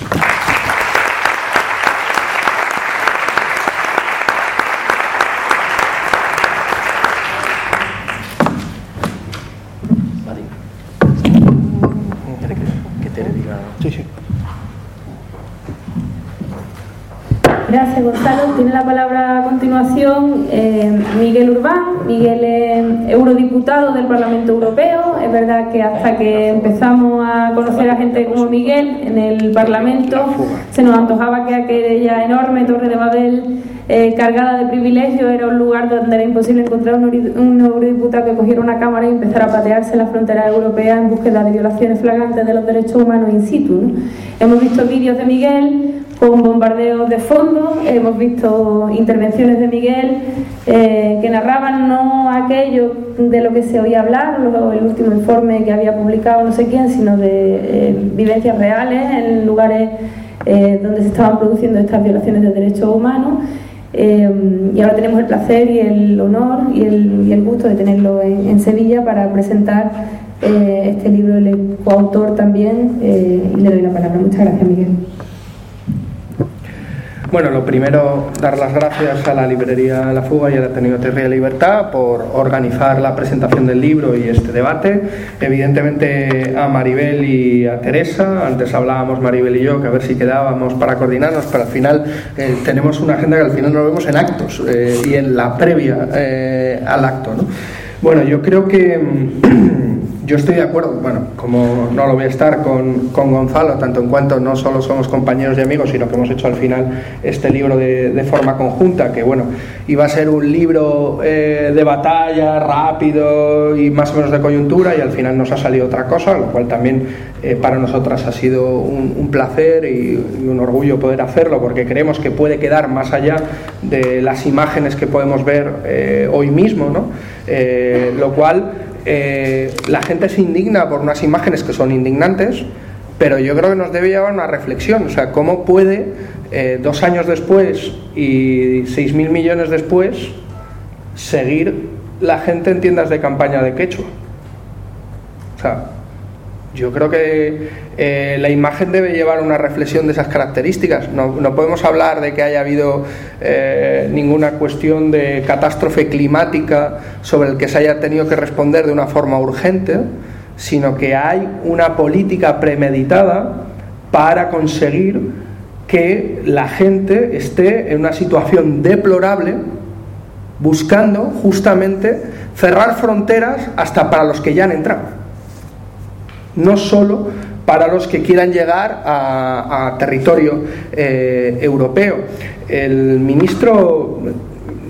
Gracias, Gonzalo. Tiene la palabra a continuación Miguel Urbán. Miguel es eurodiputado del Parlamento Europeo. Es verdad que hasta que empezamos a conocer a gente como Miguel en el Parlamento se nos antojaba que aquella enorme Torre de Babel cargada de privilegios era un lugar donde era imposible encontrar un eurodiputado que cogiera una cámara y empezara a patearse en las fronteras europeas en búsqueda de violaciones flagrantes de los derechos humanos in situ, ¿no? Hemos visto vídeos de Miguel con bombardeos de fondo, hemos visto intervenciones de Miguel que narraban no aquello de lo que se oía hablar, el último informe que había publicado no sé quién, sino de vivencias reales en lugares donde se estaban produciendo estas violaciones de derechos humanos. Y ahora tenemos el placer y el honor y el gusto de tenerlo en Sevilla para presentar este libro. Él es coautor también y le doy la palabra. Muchas gracias, Miguel. Bueno, lo primero, dar las gracias a la librería La Fuga y al Ateneo Tierra y Libertad por organizar la presentación del libro y este debate. Evidentemente a Maribel y a Teresa, antes hablábamos Maribel y yo que a ver si quedábamos para coordinarnos, pero al final tenemos una agenda que al final nos vemos en actos y en la previa al acto, ¿no? Bueno, yo creo que yo estoy de acuerdo, bueno, como no lo voy a estar con Gonzalo, tanto en cuanto no solo somos compañeros y amigos, sino que hemos hecho al final este libro de forma conjunta, que bueno, iba a ser un libro de batalla, rápido y más o menos de coyuntura, y al final nos ha salido otra cosa, lo cual también para nosotras ha sido un placer y un orgullo poder hacerlo, porque creemos que puede quedar más allá de las imágenes que podemos ver hoy mismo, ¿no? Lo cual la gente se indigna por unas imágenes que son indignantes, pero yo creo que nos debe llevar a una reflexión. O sea, ¿cómo puede 2 años después y 6.000 millones después seguir la gente en tiendas de campaña de quechua? O sea, yo creo que la imagen debe llevar una reflexión de esas características. No podemos hablar de que haya habido ninguna cuestión de catástrofe climática sobre el que se haya tenido que responder de una forma urgente, sino que hay una política premeditada para conseguir que la gente esté en una situación deplorable, buscando justamente cerrar fronteras hasta para los que ya han entrado, no solo para los que quieran llegar a territorio europeo. El ministro,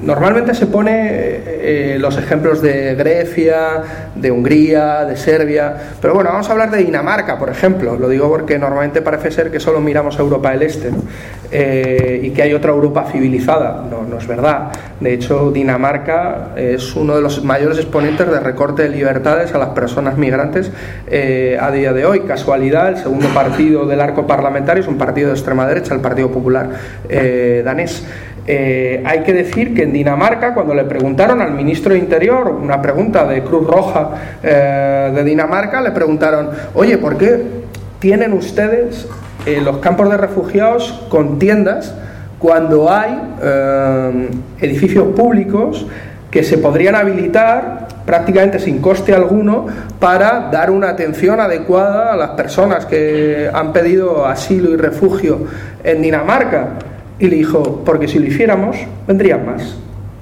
normalmente se pone los ejemplos de Grecia, de Hungría, de Serbia, pero bueno, vamos a hablar de Dinamarca, por ejemplo. Lo digo porque normalmente parece ser que solo miramos a Europa del Este, ¿no? Y que hay otra Europa civilizada. No es verdad. De hecho, Dinamarca es uno de los mayores exponentes de recorte de libertades a las personas migrantes a día de hoy. Casualidad, el segundo partido del arco parlamentario es un partido de extrema derecha, el Partido Popular danés. Hay que decir que en Dinamarca, cuando le preguntaron al ministro de Interior, una pregunta de Cruz Roja de Dinamarca, le preguntaron: oye, ¿por qué tienen ustedes los campos de refugiados con tiendas cuando hay edificios públicos que se podrían habilitar prácticamente sin coste alguno para dar una atención adecuada a las personas que han pedido asilo y refugio en Dinamarca? Y le dijo: porque si lo hiciéramos, vendrían más.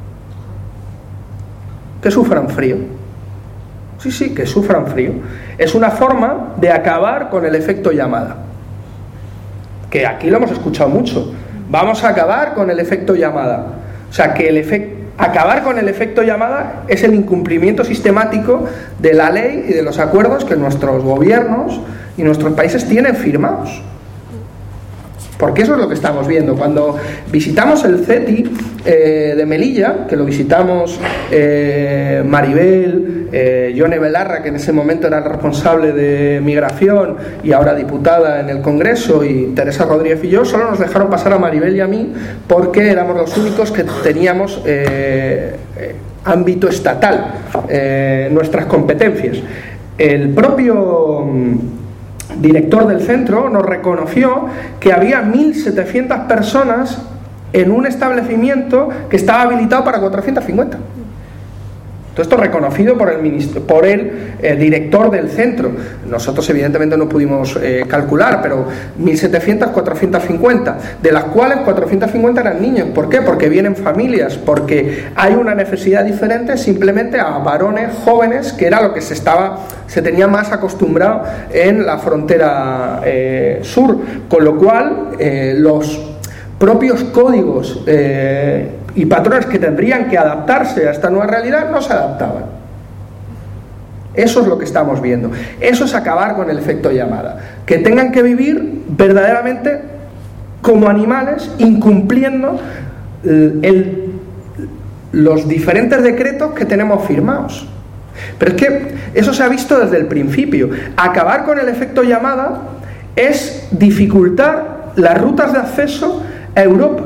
Que sufran frío. Sí, que sufran frío. Es una forma de acabar con el efecto llamada, que aquí lo hemos escuchado mucho. Vamos a acabar con el efecto llamada. O sea, que acabar con el efecto llamada es el incumplimiento sistemático de la ley y de los acuerdos que nuestros gobiernos y nuestros países tienen firmados. Porque eso es lo que estamos viendo. Cuando visitamos el CETI de Melilla, que lo visitamos Maribel, Yone Belarra, que en ese momento era responsable de migración y ahora diputada en el Congreso, y Teresa Rodríguez y yo, solo nos dejaron pasar a Maribel y a mí porque éramos los únicos que teníamos ámbito estatal, nuestras competencias. El propio director del centro nos reconoció que había 1.700 personas en un establecimiento que estaba habilitado para 450. Todo esto reconocido por el director del centro. Nosotros evidentemente no pudimos calcular, pero 1.700, 450, de las cuales 450 eran niños. ¿Por qué? Porque vienen familias, porque hay una necesidad diferente simplemente a varones jóvenes, que era lo que se tenía más acostumbrado en la frontera sur, con lo cual los propios códigos y patrones que tendrían que adaptarse a esta nueva realidad no se adaptaban. Eso es lo que estamos viendo. Eso es acabar con el efecto llamada. Que tengan que vivir verdaderamente como animales, incumpliendo los diferentes decretos que tenemos firmados. Pero es que eso se ha visto desde el principio. Acabar con el efecto llamada es dificultar las rutas de acceso a Europa.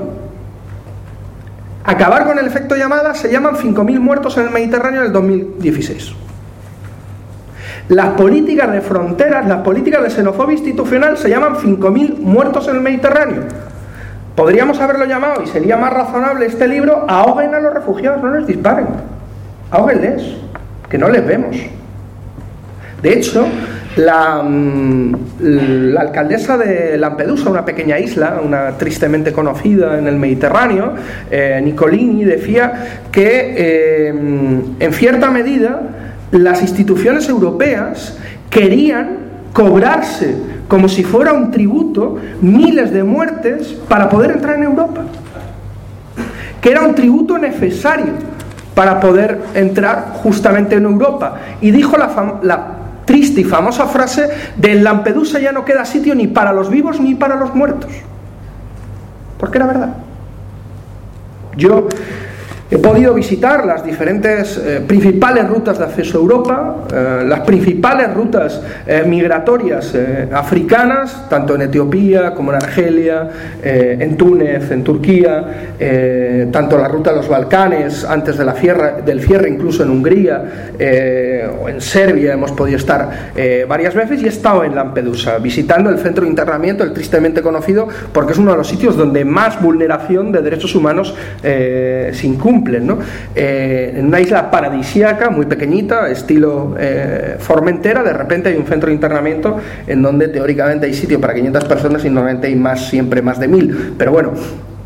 Acabar con el efecto llamada se llaman 5.000 muertos en el Mediterráneo en el 2016. Las políticas de fronteras, las políticas de xenofobia institucional se llaman 5.000 muertos en el Mediterráneo. Podríamos haberlo llamado, y sería más razonable este libro, ahoguen a los refugiados, no les disparen, ahóguenles, que no les vemos. De hecho, la alcaldesa de Lampedusa, una pequeña isla, una tristemente conocida en el Mediterráneo, Nicolini, decía que en cierta medida las instituciones europeas querían cobrarse como si fuera un tributo miles de muertes para poder entrar en Europa, que era un tributo necesario para poder entrar justamente en Europa. Y dijo la triste y famosa frase de: en Lampedusa ya no queda sitio ni para los vivos ni para los muertos. Porque era verdad. Yo he podido visitar las diferentes principales rutas de acceso a Europa, las principales rutas migratorias africanas, tanto en Etiopía como en Argelia, en Túnez, en Turquía, tanto la ruta de los Balcanes, antes de del cierre incluso en Hungría, o en Serbia hemos podido estar varias veces, y he estado en Lampedusa visitando el centro de internamiento, el tristemente conocido, porque es uno de los sitios donde más vulneración de derechos humanos se incumple, ¿no? En una isla paradisíaca, muy pequeñita, estilo Formentera, de repente hay un centro de internamiento en donde teóricamente hay sitio para 500 personas y normalmente hay siempre más de 1000. Pero bueno,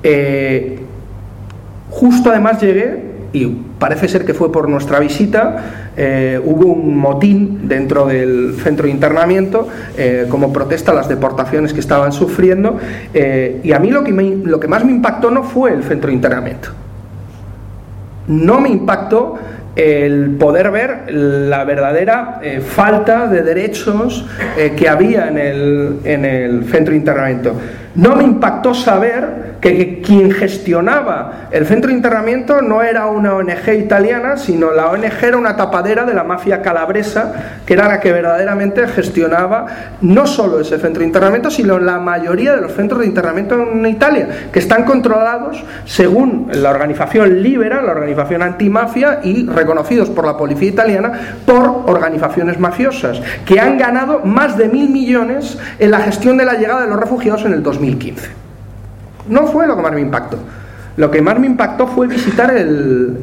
justo además llegué, y parece ser que fue por nuestra visita, hubo un motín dentro del centro de internamiento como protesta a las deportaciones que estaban sufriendo, y a mí lo que más me impactó no fue el centro de internamiento. No me impactó el poder ver la verdadera falta de derechos que había en el centro de internamiento. No me impactó saber que quien gestionaba el centro de internamiento no era una ONG italiana, sino la ONG era una tapadera de la mafia calabresa, que era la que verdaderamente gestionaba no solo ese centro de internamiento, sino la mayoría de los centros de internamiento en Italia, que están controlados según la organización Libera, la organización antimafia, y reconocidos por la policía italiana por organizaciones mafiosas, que han ganado más de 1.000 millones en la gestión de la llegada de los refugiados en el 2015. No fue lo que más me impactó. Lo que más me impactó fue visitar el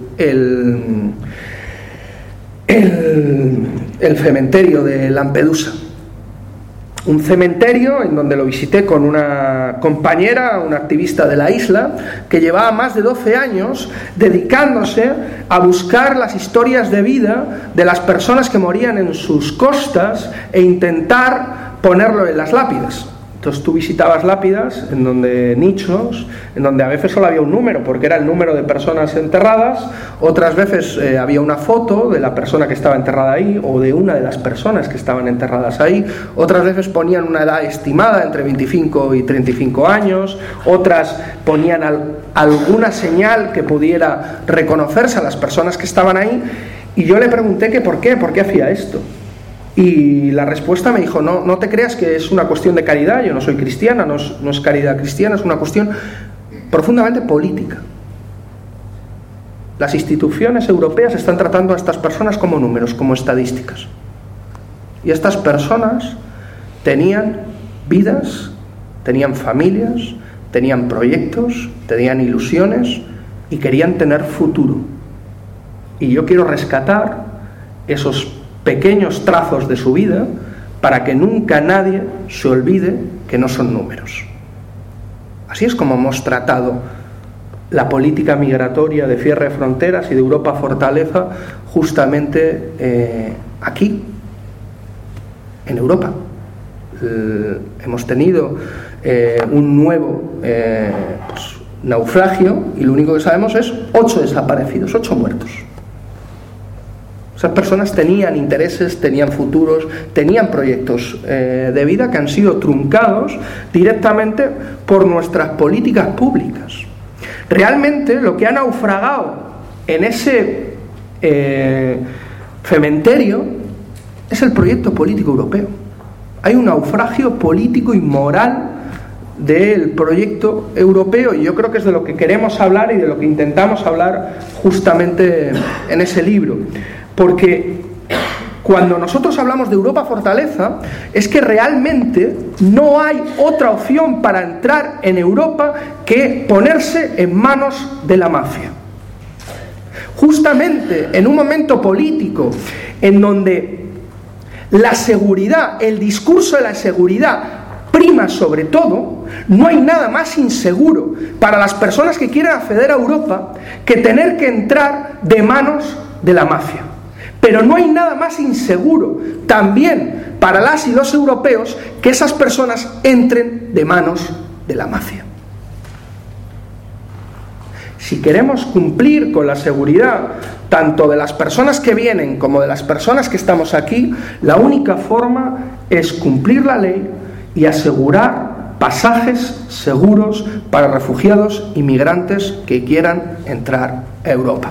cementerio de Lampedusa. Un cementerio en donde lo visité con una compañera, una activista de la isla, que llevaba más de 12 años dedicándose a buscar las historias de vida de las personas que morían en sus costas e intentar ponerlo en las lápidas. Entonces tú visitabas lápidas, nichos, en donde a veces solo había un número, porque era el número de personas enterradas, otras veces había una foto de la persona que estaba enterrada ahí, o de una de las personas que estaban enterradas ahí, otras veces ponían una edad estimada, entre 25 y 35 años, otras ponían alguna señal que pudiera reconocerse a las personas que estaban ahí, y yo le pregunté que por qué hacía esto. Y la respuesta me dijo, no te creas que es una cuestión de caridad, yo no soy cristiana, no es caridad cristiana, es una cuestión profundamente política. Las instituciones europeas están tratando a estas personas como números, como estadísticas. Y estas personas tenían vidas, tenían familias, tenían proyectos, tenían ilusiones y querían tener futuro. Y yo quiero rescatar esos pequeños trazos de su vida para que nunca nadie se olvide que no son números. Así es como hemos tratado la política migratoria de cierre de fronteras y de Europa Fortaleza justamente aquí, en Europa. Hemos tenido un nuevo naufragio y lo único que sabemos es 8 desaparecidos, 8 muertos. Esas personas tenían intereses, tenían futuros, tenían proyectos de vida que han sido truncados directamente por nuestras políticas públicas. Realmente lo que ha naufragado en ese cementerio es el proyecto político europeo. Hay un naufragio político y moral del proyecto europeo, y yo creo que es de lo que queremos hablar y de lo que intentamos hablar justamente en ese libro. Porque cuando nosotros hablamos de Europa Fortaleza, es que realmente no hay otra opción para entrar en Europa que ponerse en manos de la mafia. Justamente en un momento político en donde la seguridad, el discurso de la seguridad prima sobre todo, no hay nada más inseguro para las personas que quieren acceder a Europa que tener que entrar de manos de la mafia. Pero no hay nada más inseguro también para las y los europeos que esas personas entren de manos de la mafia. Si queremos cumplir con la seguridad tanto de las personas que vienen como de las personas que estamos aquí, la única forma es cumplir la ley y asegurar pasajes seguros para refugiados y migrantes que quieran entrar a Europa.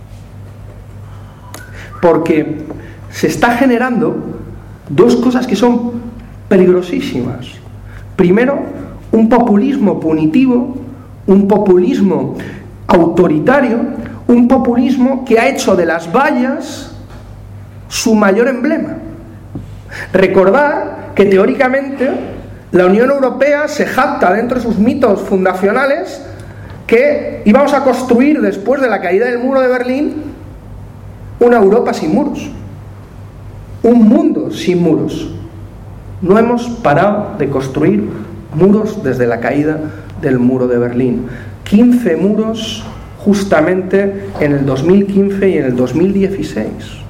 Porque se está generando dos cosas que son peligrosísimas. Primero, un populismo punitivo, un populismo autoritario, un populismo que ha hecho de las vallas su mayor emblema. Recordar que teóricamente la Unión Europea se jacta dentro de sus mitos fundacionales que íbamos a construir después de la caída del muro de Berlín una Europa sin muros, un mundo sin muros. No hemos parado de construir muros desde la caída del muro de Berlín. 15 muros justamente en el 2015 y en el 2016.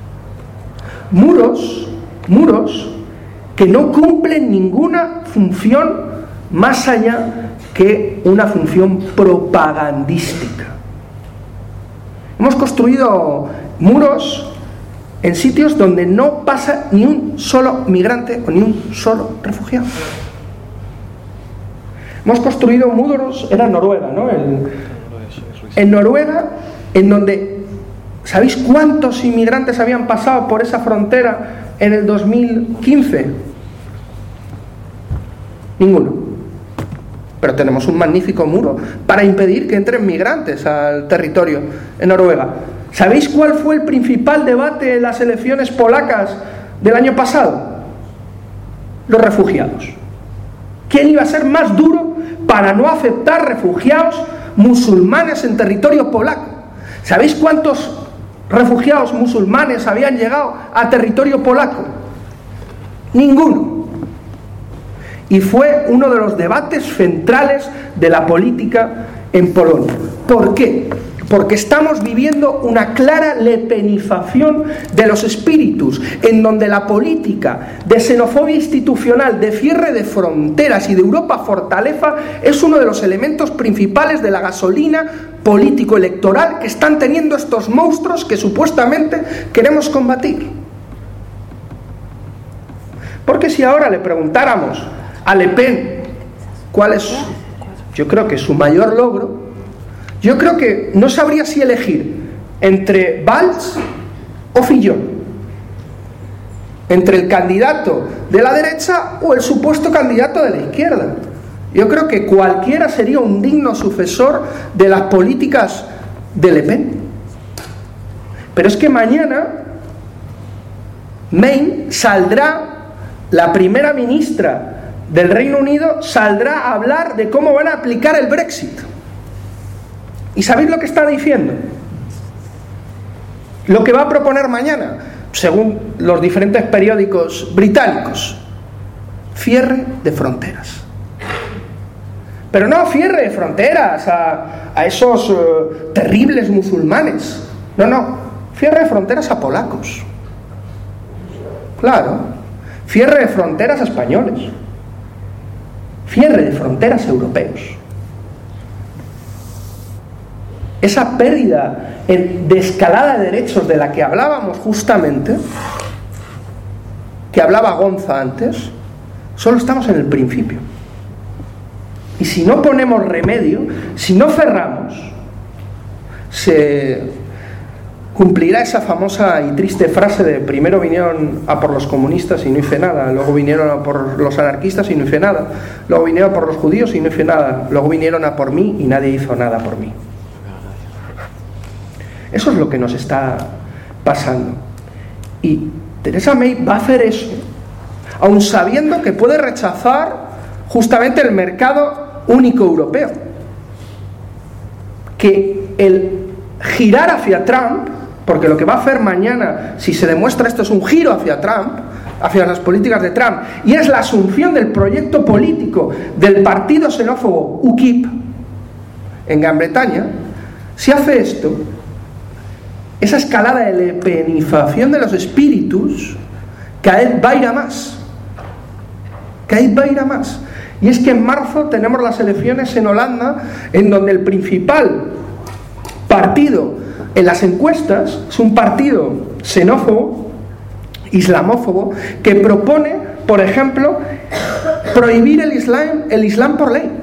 Muros que no cumplen ninguna función más allá que una función propagandística. Hemos construido muros en sitios donde no pasa ni un solo migrante o ni un solo refugiado. Hemos construido muros, era en Noruega, ¿no? En Noruega, en donde, ¿sabéis cuántos inmigrantes habían pasado por esa frontera en el 2015? Ninguno. Pero tenemos un magnífico muro para impedir que entren migrantes al territorio en Noruega. ¿Sabéis cuál fue el principal debate en las elecciones polacas del año pasado? Los refugiados. ¿Quién iba a ser más duro para no aceptar refugiados musulmanes en territorio polaco? ¿Sabéis cuántos refugiados musulmanes habían llegado a territorio polaco? Ninguno. Y fue uno de los debates centrales de la política en Polonia. ¿Por qué? Porque estamos viviendo una clara lepenización de los espíritus, en donde la política de xenofobia institucional, de cierre de fronteras y de Europa fortaleza es uno de los elementos principales de la gasolina político-electoral que están teniendo estos monstruos que supuestamente queremos combatir. Porque si ahora le preguntáramos a Le Pen cuál es, yo creo que su mayor logro, yo creo que no sabría si elegir entre Valls o Fillon, entre el candidato de la derecha o el supuesto candidato de la izquierda. Yo creo que cualquiera sería un digno sucesor de las políticas de Le Pen. Pero es que mañana May saldrá, la primera ministra del Reino Unido saldrá a hablar de cómo van a aplicar el Brexit. ¿Y sabéis lo que está diciendo? Lo que va a proponer mañana, según los diferentes periódicos británicos: cierre de fronteras. Pero no cierre de fronteras a esos terribles musulmanes. No, cierre de fronteras a polacos. Claro, cierre de fronteras a españoles. Cierre de fronteras europeos. Esa pérdida de escalada de derechos de la que hablábamos justamente, que hablaba Gonza antes, solo estamos en el principio. Y si no ponemos remedio, si no cerramos, se cumplirá esa famosa y triste frase de: primero vinieron a por los comunistas y no hice nada, luego vinieron a por los anarquistas y no hice nada, luego vinieron a por los judíos y no hice nada, luego vinieron a por mí y nadie hizo nada por mí. Eso es lo que nos está pasando. Y Theresa May va a hacer eso, aun sabiendo que puede rechazar justamente el mercado único europeo. Que el girar hacia Trump, porque lo que va a hacer mañana, si se demuestra esto, es un giro hacia Trump, hacia las políticas de Trump, y es la asunción del proyecto político del partido xenófobo UKIP en Gran Bretaña. Si hace esto, esa escalada de lepenización de los espíritus, cada vez va a ir a más. Cada vez va a ir a más. Y es que en marzo tenemos las elecciones en Holanda, en donde el principal partido en las encuestas es un partido xenófobo, islamófobo, que propone, por ejemplo, prohibir el Islam por ley,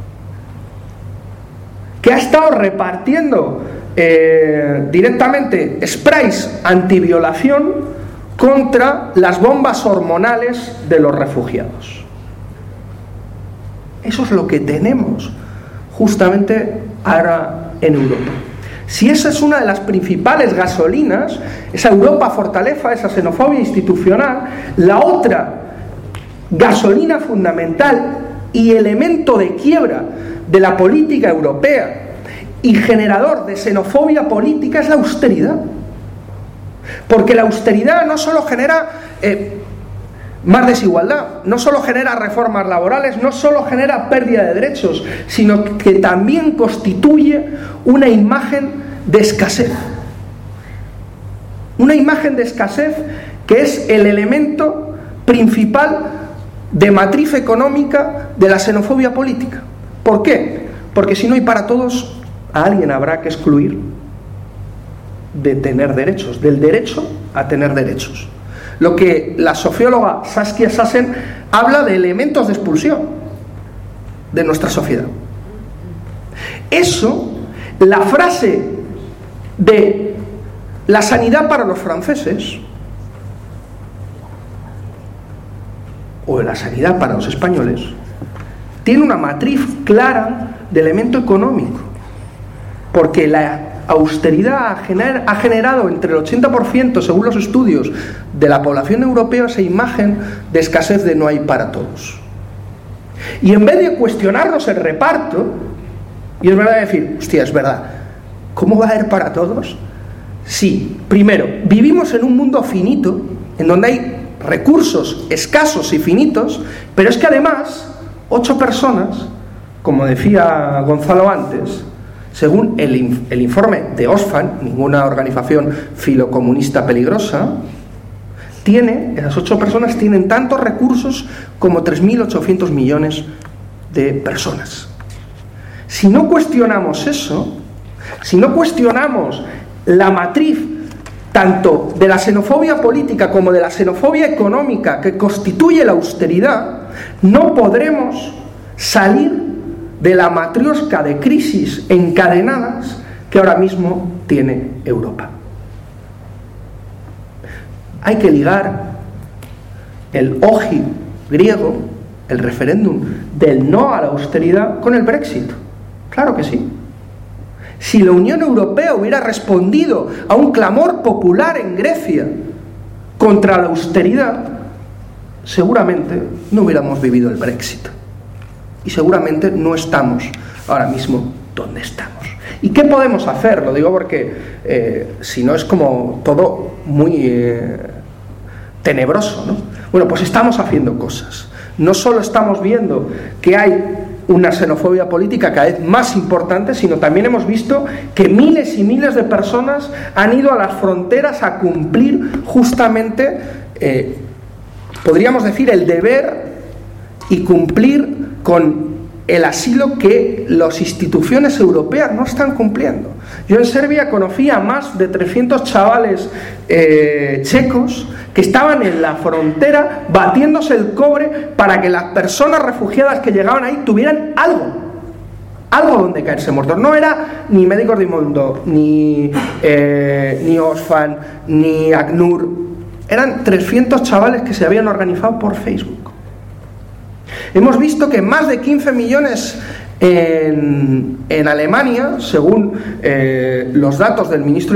que ha estado repartiendo directamente sprays antiviolación contra las bombas hormonales de los refugiados. Eso es lo que tenemos justamente ahora en Europa. Si esa es una de las principales gasolinas, esa Europa fortaleza, esa xenofobia institucional, la otra gasolina fundamental y elemento de quiebra de la política europea y generador de xenofobia política es la austeridad. Porque la austeridad no solo genera más desigualdad, no solo genera reformas laborales, no solo genera pérdida de derechos, sino que también constituye una imagen de escasez. Una imagen de escasez que es el elemento principal de matriz económica de la xenofobia política. ¿Por qué? Porque si no hay para todos, a alguien habrá que excluir. de tener derechos, del derecho a tener derechos. Lo que la socióloga Saskia Sassen habla de elementos de expulsión de nuestra sociedad. Eso, la frase de la sanidad para los franceses o de la sanidad para los españoles, tiene una matriz clara de elemento económico, porque la austeridad ha generado entre el 80%, según los estudios, de la población europea esa imagen de escasez de no hay para todos. Y en vez de cuestionarnos el reparto, y es verdad decir, hostia, es verdad, ¿cómo va a haber para todos? Sí, primero, vivimos en un mundo finito, en donde hay recursos escasos y finitos, pero es que además 8 personas, como decía Gonzalo antes, según el informe de Oxfam, ninguna organización filocomunista peligrosa, esas 8 personas tienen tantos recursos como 3.800 millones de personas. Si no cuestionamos eso, si no cuestionamos la matriz tanto de la xenofobia política como de la xenofobia económica que constituye la austeridad, no podremos salir de la matriosca de crisis encadenadas que ahora mismo tiene Europa. Hay que ligar el OGI griego, el referéndum del no a la austeridad, con el Brexit. Claro que sí. Si la Unión Europea hubiera respondido a un clamor popular en Grecia contra la austeridad, seguramente no hubiéramos vivido el Brexit. Y seguramente no estamos ahora mismo donde estamos. ¿Y qué podemos hacer? Lo digo porque si no es como todo muy tenebroso, ¿no? Bueno, pues estamos haciendo cosas. No solo estamos viendo que hay una xenofobia política cada vez más importante, sino también hemos visto que miles y miles de personas han ido a las fronteras a cumplir justamente, podríamos decir, el deber y cumplir con el asilo que las instituciones europeas no están cumpliendo. Yo en Serbia conocí a más de 300 chavales checos que estaban en la frontera batiéndose el cobre para que las personas refugiadas que llegaban ahí tuvieran algo donde caerse muertos. No era ni Médicos del Mundo, ni Oxfam, ni ACNUR. Eran 300 chavales que se habían organizado por Facebook. Hemos visto que más de 15 millones en Alemania, según los datos del Ministerio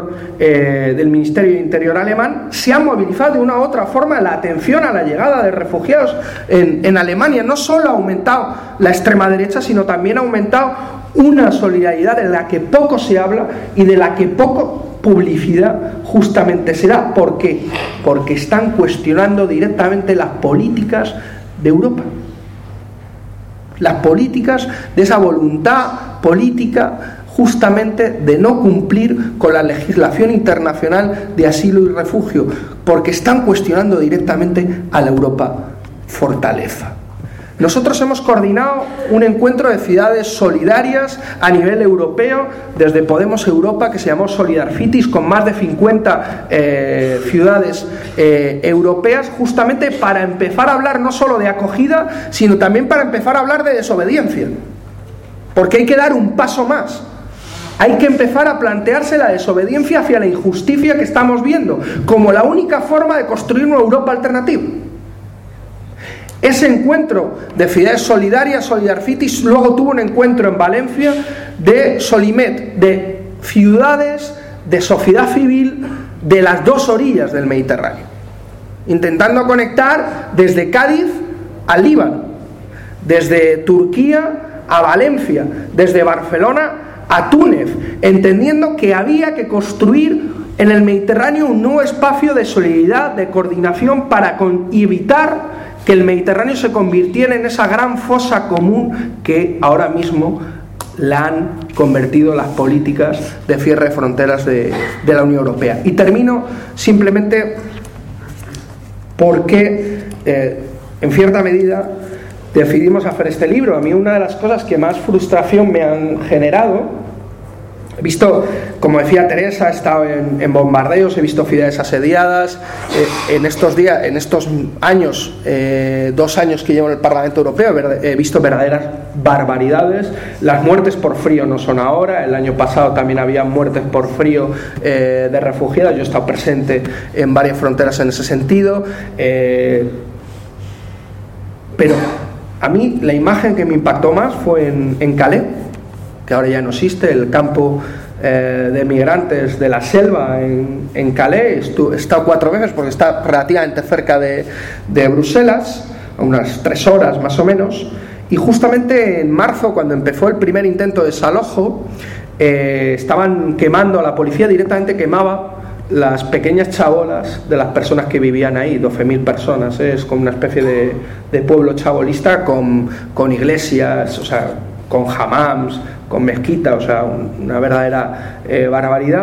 de Interior alemán, se han movilizado de una u otra forma la atención a la llegada de refugiados en Alemania. No solo ha aumentado la extrema derecha, sino también ha aumentado una solidaridad de la que poco se habla y de la que poco publicidad justamente se da. ¿Por qué? Porque están cuestionando directamente las políticas de Europa, las políticas de esa voluntad política justamente de no cumplir con la legislación internacional de asilo y refugio, porque están cuestionando directamente a la Europa fortaleza. Nosotros hemos coordinado un encuentro de ciudades solidarias a nivel europeo desde Podemos Europa, que se llamó Solidarfitis, con más de 50 ciudades europeas, justamente para empezar a hablar no solo de acogida, sino también para empezar a hablar de desobediencia. Porque hay que dar un paso más. Hay que empezar a plantearse la desobediencia hacia la injusticia que estamos viendo, como la única forma de construir una Europa alternativa. Ese encuentro de ciudades solidarias, Solidarfitis, luego tuvo un encuentro en Valencia de Solimet, de ciudades de sociedad civil de las dos orillas del Mediterráneo, intentando conectar desde Cádiz al Líbano, desde Turquía a Valencia, desde Barcelona a Túnez, entendiendo que había que construir en el Mediterráneo un nuevo espacio de solidaridad, de coordinación para evitar que el Mediterráneo se convirtiera en esa gran fosa común que ahora mismo la han convertido las políticas de cierre de fronteras de la Unión Europea. Y termino simplemente porque, en cierta medida, decidimos hacer este libro. A mí una de las cosas que más frustración me han generado He visto, como decía Teresa, he estado en bombardeos, he visto ciudades asediadas. En estos años, 2 años que llevo en el Parlamento Europeo, he visto verdaderas barbaridades. Las muertes por frío no son ahora. El año pasado también había muertes por frío de refugiados. Yo he estado presente en varias fronteras en ese sentido. Pero a mí la imagen que me impactó más fue en Calais, que ahora ya no existe, el campo de migrantes de la selva en Calais. He estado 4 veces porque está relativamente cerca de Bruselas, a unas 3 horas más o menos, y justamente en marzo, cuando empezó el primer intento de desalojo, estaban quemando, la policía directamente quemaba las pequeñas chabolas de las personas que vivían ahí, 12.000 personas, es como una especie de pueblo chabolista con iglesias, o sea, con hammams, con mezquita, o sea, una verdadera barbaridad.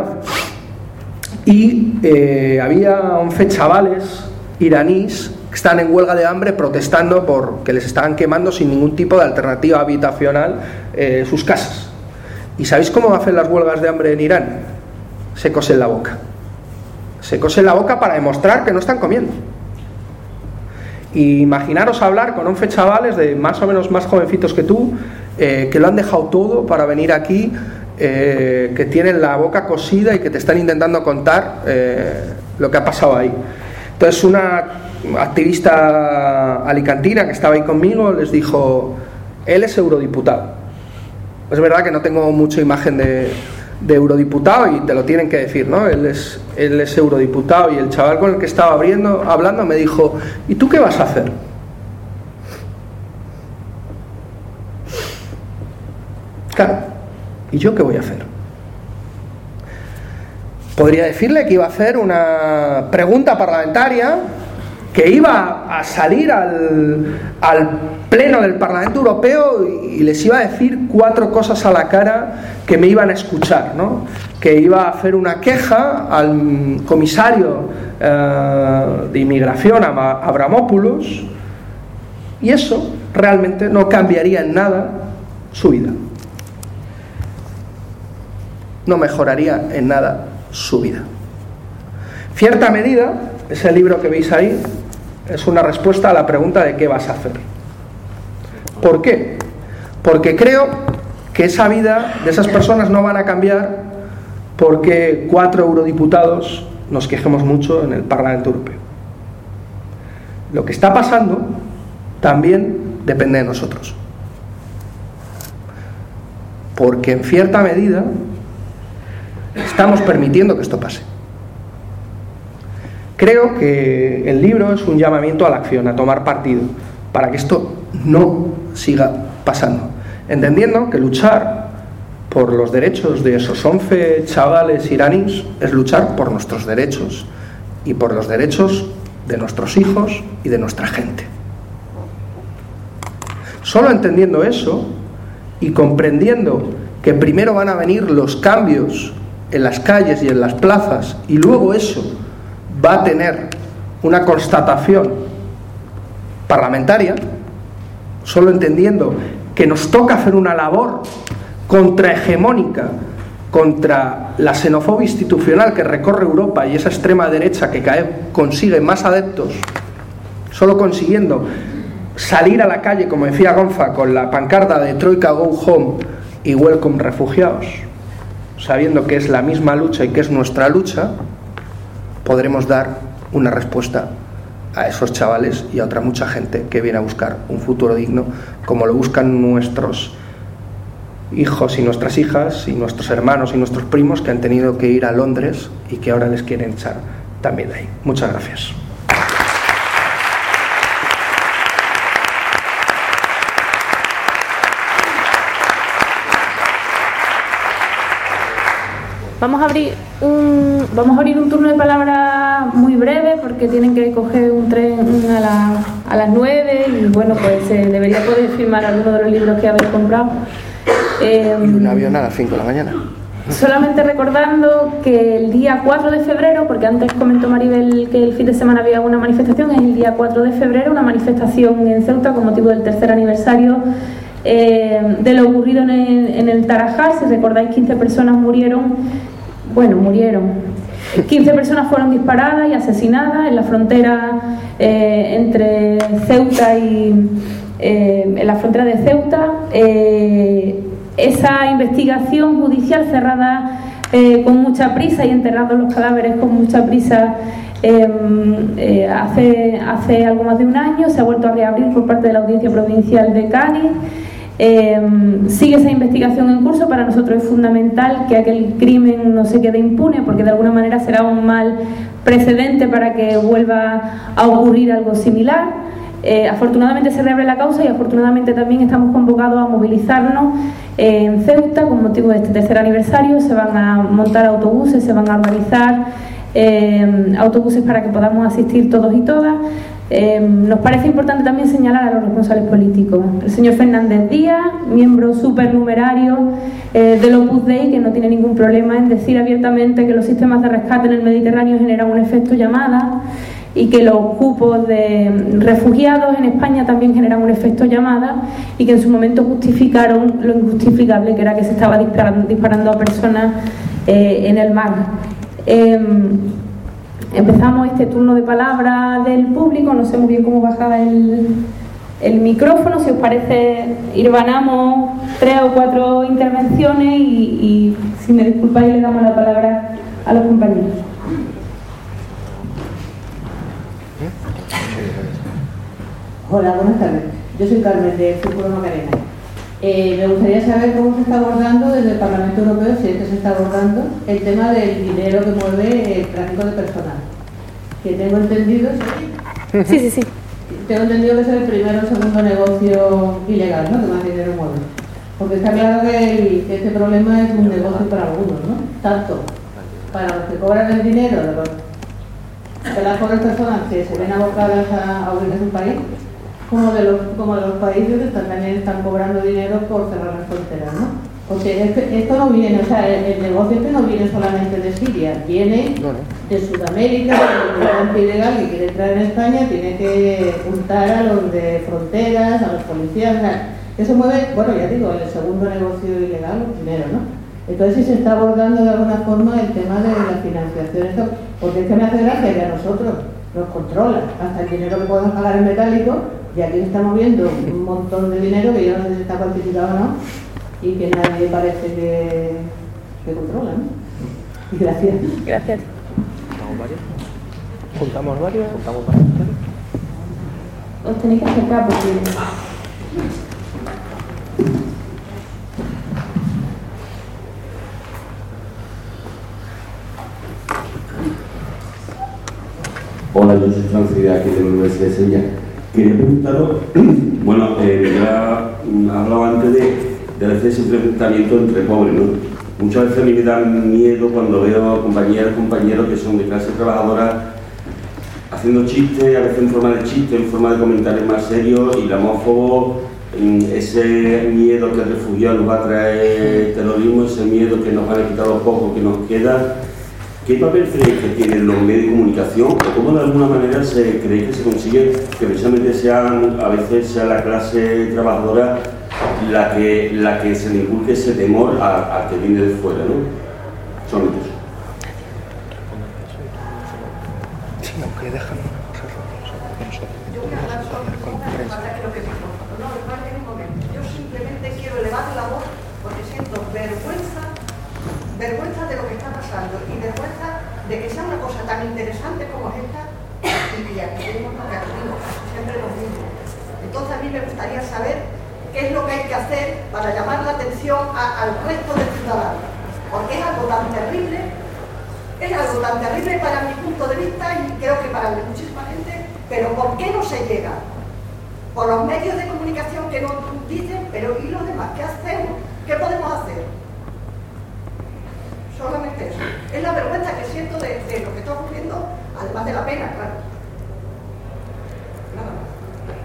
Y había 11 chavales iraníes que están en huelga de hambre protestando porque les estaban quemando sin ningún tipo de alternativa habitacional sus casas. ¿Y sabéis cómo hacen las huelgas de hambre en Irán? Se cosen la boca. Se cosen la boca para demostrar que no están comiendo. Y imaginaros hablar con 11 chavales de más o menos más jovencitos que tú, que lo han dejado todo para venir aquí, que tienen la boca cosida y que te están intentando contar lo que ha pasado ahí. Entonces una activista alicantina que estaba ahí conmigo les dijo: él es eurodiputado. Es verdad que no tengo mucha imagen de eurodiputado y te lo tienen que decir, ¿no? Él es eurodiputado. Y el chaval con el que estaba hablando me dijo: ¿y tú qué vas a hacer? Claro, ¿y yo qué voy a hacer? Podría decirle que iba a hacer una pregunta parlamentaria, que iba a salir al pleno del Parlamento Europeo y les iba a decir 4 cosas a la cara que me iban a escuchar, ¿no? Que iba a hacer una queja al comisario de inmigración, Avramopoulos, y eso realmente no cambiaría en nada su vida. No mejoraría en nada su vida. Cierta medida, ese libro que veis ahí, es una respuesta a la pregunta de qué vas a hacer. ¿Por qué? Porque creo que esa vida de esas personas no van a cambiar porque 4 eurodiputados nos quejemos mucho en el Parlamento Europeo. Lo que está pasando también depende de nosotros. Porque en cierta medida estamos permitiendo que esto pase. Creo que el libro es un llamamiento a la acción, a tomar partido, para que esto no siga pasando, entendiendo que luchar por los derechos de esos 11 chavales iraníes es luchar por nuestros derechos y por los derechos de nuestros hijos y de nuestra gente. Solo entendiendo eso y comprendiendo que primero van a venir los cambios en las calles y en las plazas y luego eso va a tener una constatación parlamentaria, solo entendiendo que nos toca hacer una labor contrahegemónica contra la xenofobia institucional que recorre Europa y esa extrema derecha que cada vez consigue más adeptos, solo consiguiendo salir a la calle, como decía Gonza, con la pancarta de Troika Go Home y Welcome Refugiados, sabiendo que es la misma lucha y que es nuestra lucha, podremos dar una respuesta a esos chavales y a otra mucha gente que viene a buscar un futuro digno, como lo buscan nuestros hijos y nuestras hijas y nuestros hermanos y nuestros primos que han tenido que ir a Londres y que ahora les quieren echar también de ahí. Muchas gracias. Vamos a abrir un turno de palabra muy breve porque tienen que coger un tren a las 9 y bueno, pues debería poder firmar alguno de los libros que habéis comprado. Y un avión a las 5 de la mañana. Solamente recordando que el día 4 de febrero, porque antes comentó Maribel que el fin de semana había una manifestación, es el día 4 de febrero, una manifestación en Ceuta con motivo del 3er aniversario de lo ocurrido en el Tarajal. Si recordáis, 15 personas murieron. 15 personas fueron disparadas y asesinadas en la frontera entre Ceuta y en la frontera de Ceuta. Esa investigación judicial cerrada con mucha prisa y enterrados los cadáveres con mucha prisa hace algo más de un año, se ha vuelto a reabrir por parte de la Audiencia Provincial de Cádiz. Sigue esa investigación en curso. Para nosotros es fundamental que aquel crimen no se quede impune, porque de alguna manera será un mal precedente para que vuelva a ocurrir algo similar. Afortunadamente se reabre la causa y afortunadamente también estamos convocados a movilizarnos en Ceuta con motivo de este tercer aniversario. Se van a montar autobuses, se van a organizar autobuses para que podamos asistir todos y todas. Nos parece importante también señalar a los responsables políticos. El señor Fernández Díaz, miembro supernumerario del Opus Dei, que no tiene ningún problema en decir abiertamente que los sistemas de rescate en el Mediterráneo generan un efecto llamada y que los cupos de refugiados en España también generan un efecto llamada, y que en su momento justificaron lo injustificable, que era que se estaba disparando a personas en el mar. Empezamos este turno de palabra del público. No sé muy bien cómo baja el micrófono. Si os parece, irvanamos 3 o 4 intervenciones y si me disculpáis, le damos la palabra a los compañeros. Hola, buenas tardes. Yo soy Carmen, de Círculo Macarena. Me gustaría saber cómo se está abordando desde el Parlamento Europeo, si es que se está abordando, el tema del dinero que mueve el tráfico de personas. Que tengo entendido... Sí. Tengo entendido que es el primero o segundo negocio ilegal, ¿no?, que más dinero mueve. Porque está claro que este problema es un negocio para algunos, ¿no? Tanto para los que cobran el dinero de las pobres personas que se ven abocadas a huir de su país, como de los países que también están cobrando dinero por cerrar las fronteras, ¿no? Porque esto no viene, o sea, el negocio este no viene solamente de Siria, viene de Sudamérica, del migrante ilegal que quiere entrar en España, tiene que juntar a los de fronteras, a los policías, o sea, eso mueve, bueno, ya digo, el segundo negocio ilegal, el primero, ¿no? Entonces, si se está abordando de alguna forma el tema de la financiación, esto, porque es que me hace gracia que a nosotros nos controla hasta el dinero que podemos pagar en metálico, y aquí se está moviendo un montón de dinero que yo no sé si está cuantificado o no, y que nadie parece que controla, ¿no? Y gracias. Gracias. ¿Juntamos varios? Os tenéis que acercar porque... Hola, yo soy Francis, de aquí de la Universidad de Sevilla. Quería preguntaros, bueno, ya hablaba antes de ese enfrentamiento entre pobres, ¿no? Muchas veces a mí me da miedo cuando veo compañeros que son de clase trabajadora haciendo chistes, a veces en forma de chiste, en forma de comentarios más serios, y el homófobo, ese miedo que el refugiado nos va a traer terrorismo, ese miedo que nos van a quitar lo poco que nos queda. ¿Qué papel creéis que tienen los medios de comunicación, o cómo de alguna manera se cree que se consigue que precisamente a veces sea la clase trabajadora la que se le inculque ese temor a que viene de fuera, ¿no? Solamente eso. Sí, aunque dejan Yo voy a hablar sobre lo que dijo. No, en un momento. Yo simplemente quiero elevar la voz porque siento vergüenza de lo que está pasando y vergüenza de que sea una cosa tan interesante como esta y que aquí tenemos lo que decimos, siempre lo mismo. Entonces a mí me gustaría saber qué es lo que hay que hacer para llamar la atención al resto de ciudadanos, porque es algo tan terrible para mi punto de vista y creo que para muchísima gente, pero ¿por qué no se llega? Por los medios de comunicación que nos dicen, pero ¿y los demás? ¿Qué hacemos? ¿Qué podemos hacer? Solamente eso. Es la vergüenza que siento de lo que está ocurriendo, además de la pena, claro. Nada más.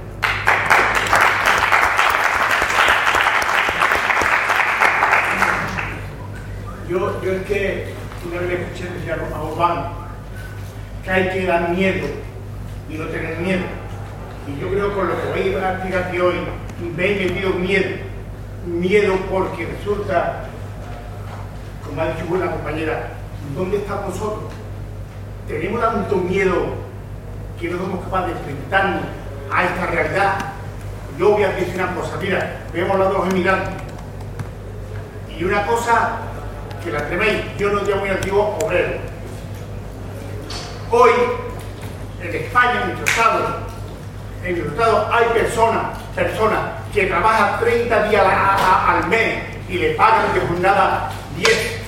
Yo es que una vez le escuché decir a Obama que hay que dar miedo y no tener miedo. Y yo creo que con lo que voy a explicar aquí hoy, veis metido miedo miedo porque resulta, como ha dicho buena compañera, ¿dónde estamos nosotros? Tenemos tanto miedo que no somos capaces de enfrentarnos a esta realidad. Yo voy a decir una cosa, mira, hemos hablado de los inmigrantes. Y una cosa que la tenéis, yo no llamo muy antiguo obrero. Hoy, en España, en nuestro estado, hay personas que trabajan 30 días al mes y le pagan de jornada 10.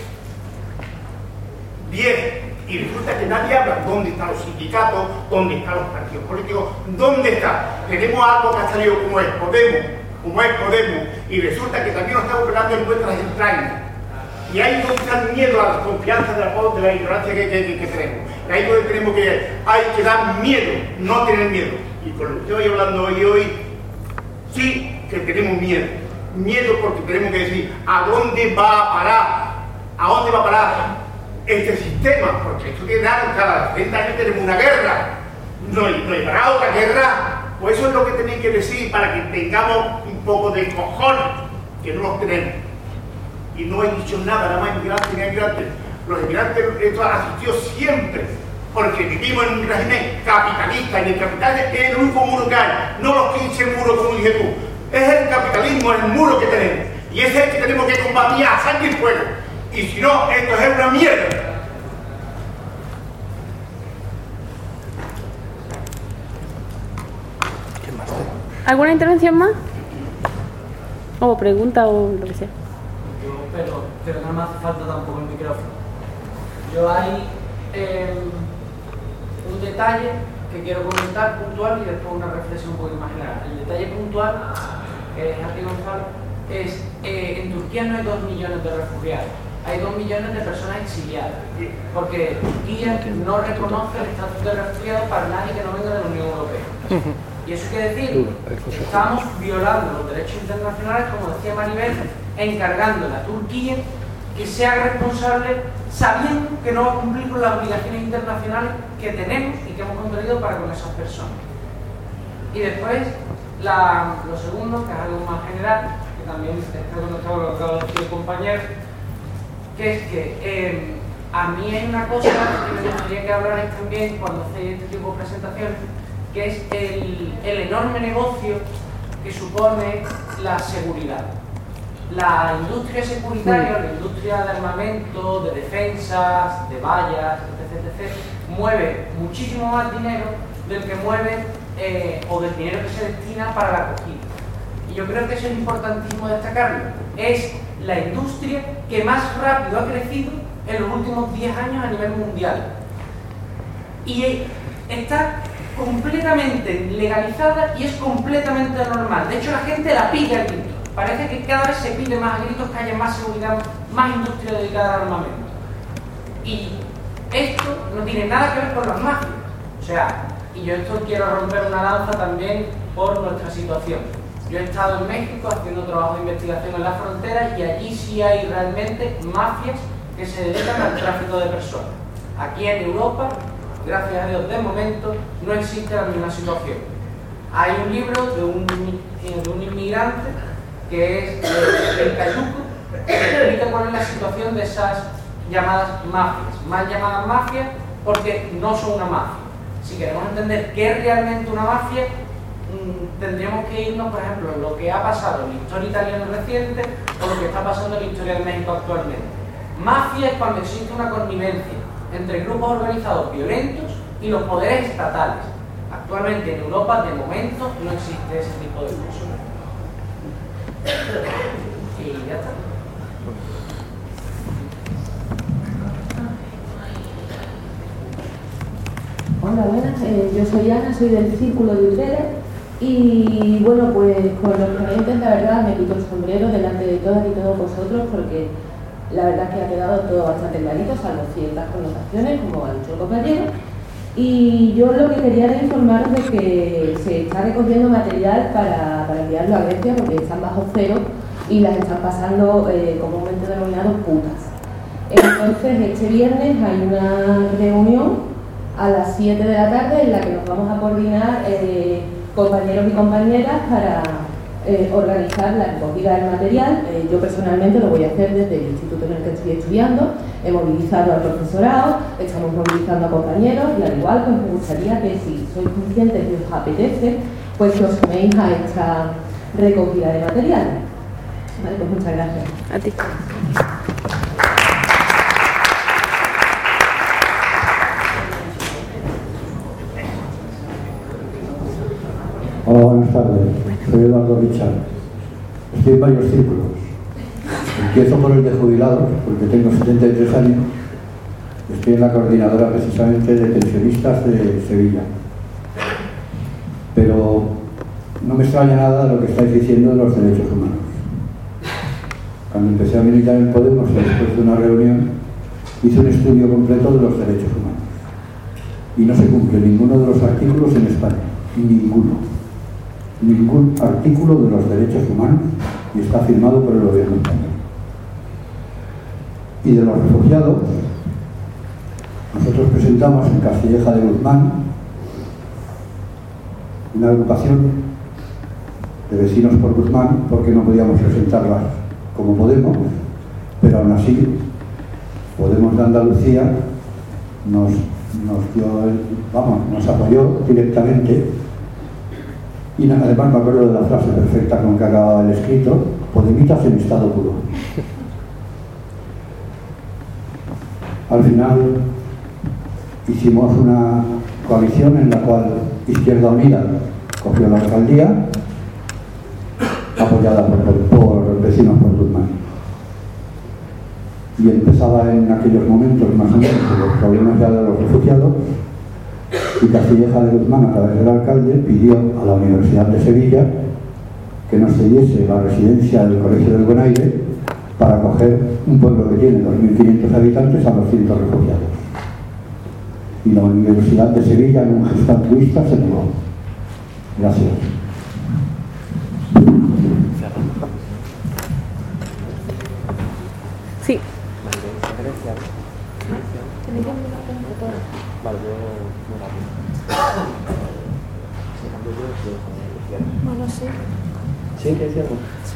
Y resulta que nadie habla dónde están los sindicatos, dónde están los partidos políticos, dónde está. Tenemos algo que ha salido como es Podemos, y resulta que también nos está operando en nuestras entrañas. Y ahí es donde está el miedo a la desconfianza de la ignorancia que tenemos. Y ahí es donde tenemos hay que dar miedo, no tener miedo. Y con lo que estoy hablando hoy, sí que tenemos miedo. Miedo porque tenemos que decir, ¿a dónde va a parar? ¿A dónde va a parar este sistema? Porque esto tiene cada 30 años tenemos una guerra. No hay para otra guerra. Pues eso es lo que tenéis que decir para que tengamos un poco de cojón, que no los tenemos. Y no he dicho nada más inmigrantes ni inmigrantes. Los inmigrantes, esto ha asistido siempre, porque vivimos en un régimen capitalista, y el capital es el único muro que hay, no los 15 muros como dije tú. Es el capitalismo, el muro que tenemos. Y ese es el que tenemos que combatir a sangre y fuego. Y si no, esto es una mierda. ¿Alguna intervención más? O pregunta o lo que sea. Pero no me hace falta tampoco el micrófono. Yo hay un detalle que quiero comentar puntual y después una reflexión un poco más general. El detalle puntual, Jorge Gonzalo, es en Turquía no hay 2 millones de refugiados, hay 2 millones de personas exiliadas, porque Turquía no reconoce el estatus de refugiado para nadie que no venga de la Unión Europea. Y eso quiere decir que estamos violando los derechos internacionales, como decía Maribel, encargándole a Turquía que sea responsable sabiendo que no va a cumplir con las obligaciones internacionales que tenemos y que hemos contraído para con esas personas. Y después, lo segundo, que es algo más general, que también está conectado con lo que ha dicho el compañero, que es que a mí hay una cosa que me gustaría que hablarais también cuando hacéis este tipo de presentaciones, que es el enorme negocio que supone la seguridad. La industria securitaria, la industria de armamento, de defensas, de vallas, etc., mueve muchísimo más dinero del que mueve o del dinero que se destina para la acogida. Y yo creo que eso es importantísimo destacarlo. Es la industria que más rápido ha crecido en los últimos 10 años a nivel mundial. Y está completamente legalizada y es completamente normal. De hecho, la gente la pide a gritos. Parece que cada vez se pide más a gritos que haya más seguridad, más industria dedicada al armamento. Y esto no tiene nada que ver con las mafias. O sea, y yo esto quiero romper una lanza también por nuestra situación. Yo he estado en México haciendo trabajo de investigación en la frontera y allí sí hay realmente mafias que se dedican al tráfico de personas. Aquí en Europa, gracias a Dios, de momento, no existe la misma situación. Hay un libro de un inmigrante que es el Cayuco, que explica cuál es la situación de esas llamadas mafias. Mal llamadas mafias porque no son una mafia. Si queremos entender qué es realmente una mafia, tendríamos que irnos, por ejemplo, a lo que ha pasado en la historia italiana reciente o lo que está pasando en la historia de México actualmente. Mafia es cuando existe una connivencia entre grupos organizados violentos y los poderes estatales. Actualmente en Europa, de momento, no existe ese tipo de cosas. Y ya está. Hola, buenas. Yo soy Ana, soy del Círculo de Ustedes y bueno, pues con los ponentes la verdad me quito el sombrero delante de todas y todos vosotros porque la verdad es que ha quedado todo bastante clarito, salvo ciertas connotaciones, como ha dicho el compañero. Y yo lo que quería era informaros de que se está recogiendo material para enviarlo a Grecia porque están bajo cero y las están pasando comúnmente denominados putas. Entonces, este viernes hay una reunión a las 7 de la tarde en la que nos vamos a coordinar compañeros y compañeras organizar la recogida del material. Yo personalmente lo voy a hacer desde el instituto en el que estoy estudiando. He movilizado al profesorado, estamos movilizando a compañeros y al igual pues me gustaría que si sois conscientes y os apetece, pues que os suméis a esta recogida de material. Vale, pues muchas gracias. A ti. Hola, buenas tardes. Soy Eduardo Richard. Estoy en varios círculos. Empiezo por el de jubilados, porque tengo 73 años. Estoy en la coordinadora precisamente de pensionistas de Sevilla. Pero no me extraña nada lo que estáis diciendo de los derechos humanos. Cuando empecé a militar en Podemos, después de una reunión, hice un estudio completo de los derechos humanos. Y no se cumple ninguno de los artículos en España. Ninguno. Ningún artículo de los derechos humanos, y está firmado por el gobierno español. Y de los refugiados, nosotros presentamos en Castilleja de Guzmán una agrupación de vecinos por Guzmán, porque no podíamos presentarlas como Podemos, pero aún así Podemos de Andalucía nos apoyó directamente. Y además me acuerdo de la frase perfecta con que acababa el escrito: Podemitas en estado puro. Al final hicimos una coalición en la cual Izquierda Unida cogió la alcaldía, apoyada por vecinos por Guzmán. Y empezaba en aquellos momentos más o menos los problemas ya de los refugiados. Y Castilleja de Guzmán, a través del alcalde, pidió a la Universidad de Sevilla que nos cediese la residencia del Colegio del Buen Aire para acoger un pueblo que tiene 2.500 habitantes a 200 refugiados. Y la Universidad de Sevilla, en un gesto altruista, se negó. Gracias. Sí. Bueno, sí. ¿Sí? ¿Qué decíamos? Sí.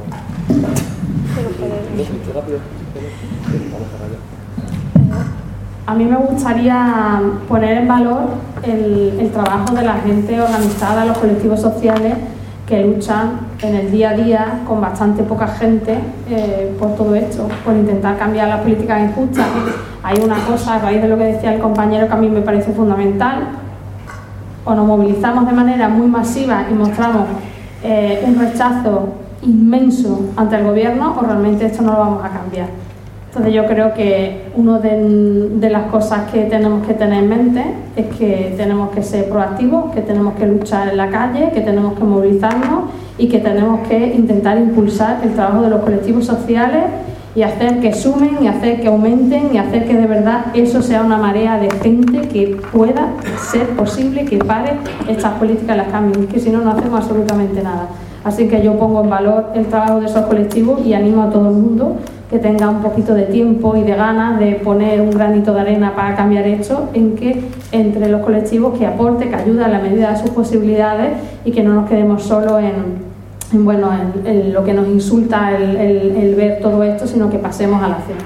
A mí me gustaría poner en valor el trabajo de la gente organizada, los colectivos sociales que luchan en el día a día con bastante poca gente por todo esto, por intentar cambiar las políticas injustas. Hay una cosa, a raíz de lo que decía el compañero, que a mí me parece fundamental: o nos movilizamos de manera muy masiva y mostramos un rechazo inmenso ante el gobierno, o realmente esto no lo vamos a cambiar. Entonces yo creo que una de las cosas que tenemos que tener en mente es que tenemos que ser proactivos, que tenemos que luchar en la calle, que tenemos que movilizarnos y que tenemos que intentar impulsar el trabajo de los colectivos sociales y hacer que sumen y hacer que aumenten y hacer que de verdad eso sea una marea de gente que pueda ser posible que pare estas políticas, las cambien, que si no, no hacemos absolutamente nada. Así que yo pongo en valor el trabajo de esos colectivos y animo a todo el mundo que tenga un poquito de tiempo y de ganas de poner un granito de arena para cambiar esto, en que entre los colectivos que aporte, que ayude a la medida de sus posibilidades y que no nos quedemos solo en lo que nos insulta el ver todo esto, sino que pasemos a la acción.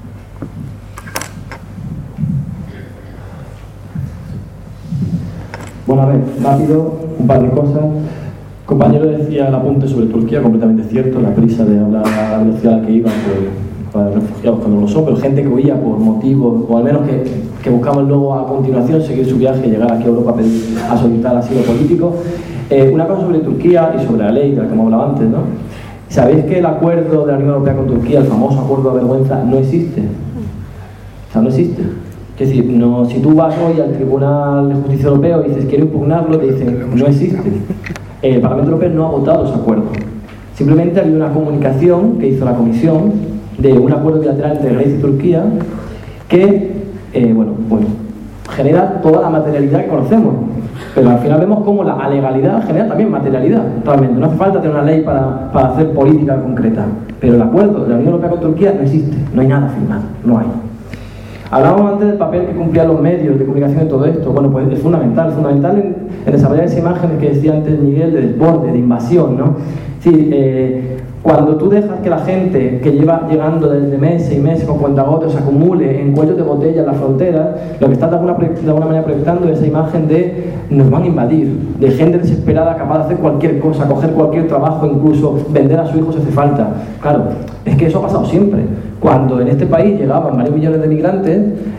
Bueno, a ver, rápido, un par de cosas. El compañero decía el apunte sobre Turquía, completamente cierto, la prisa de hablar a la velocidad a la que iban para refugiados cuando lo son, pero gente que huía por motivos, o al menos que buscaban luego a continuación seguir su viaje y llegar aquí a Europa a solicitar asilo político. Una cosa sobre Turquía y sobre la ley de la que hemos hablado antes, ¿no? ¿Sabéis que el acuerdo de la Unión Europea con Turquía, el famoso acuerdo de vergüenza, no existe? O sea, no existe. Es decir, no, si tú vas hoy al Tribunal de Justicia Europeo y dices quiero impugnarlo, te dicen no existe. El Parlamento Europeo no ha votado ese acuerdo. Simplemente había una comunicación que hizo la Comisión de un acuerdo bilateral entre Grecia y Turquía que, genera toda la materialidad que conocemos. Pero al final vemos cómo la alegalidad genera también materialidad. Realmente, no hace falta tener una ley para hacer política concreta. Pero el acuerdo de la Unión Europea con Turquía no existe. No hay nada firmado. No hay. Hablábamos antes del papel que cumplían los medios de comunicación en todo esto. Bueno, pues es fundamental en desarrollar esa imagen que decía antes Miguel de desborde, de invasión, ¿no? Es decir, cuando tú dejas que la gente que lleva llegando desde meses y meses con cuentagotas se acumule en cuellos de botella en las fronteras, lo que estás de alguna manera proyectando es esa imagen de nos van a invadir, de gente desesperada capaz de hacer cualquier cosa, coger cualquier trabajo, incluso vender a su hijo si hace falta. Claro, es que eso ha pasado siempre. Cuando en este país llegaban varios millones de migrantes,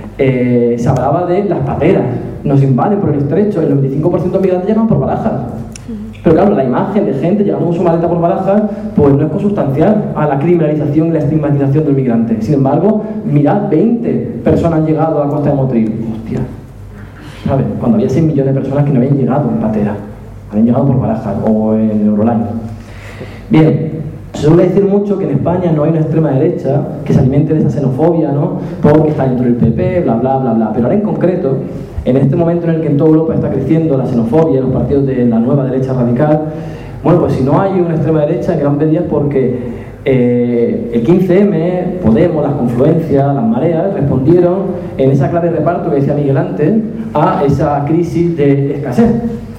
se hablaba de las pateras, nos invaden por el estrecho, el 95% de migrantes llegan por Barajas. Pero claro, la imagen de gente llegando con su maleta por Barajas, pues no es consustancial a la criminalización y la estigmatización del migrante. Sin embargo, mirad, 20 personas han llegado a la costa de Motril. Hostia, ¿sabes? Cuando había 6 millones de personas que no habían llegado en patera, habían llegado por Barajas o en Eurolines. Bien, se suele decir mucho que en España no hay una extrema derecha que se alimente de esa xenofobia, ¿no? Porque está dentro del PP, bla, bla, bla, bla. Pero ahora en concreto, en este momento en el que en toda Europa está creciendo la xenofobia, los partidos de la nueva derecha radical, bueno, pues si no hay una extrema derecha, en gran medida es porque el 15M, Podemos, las confluencias, las mareas, respondieron en esa clave de reparto que decía Miguel antes, a esa crisis de escasez.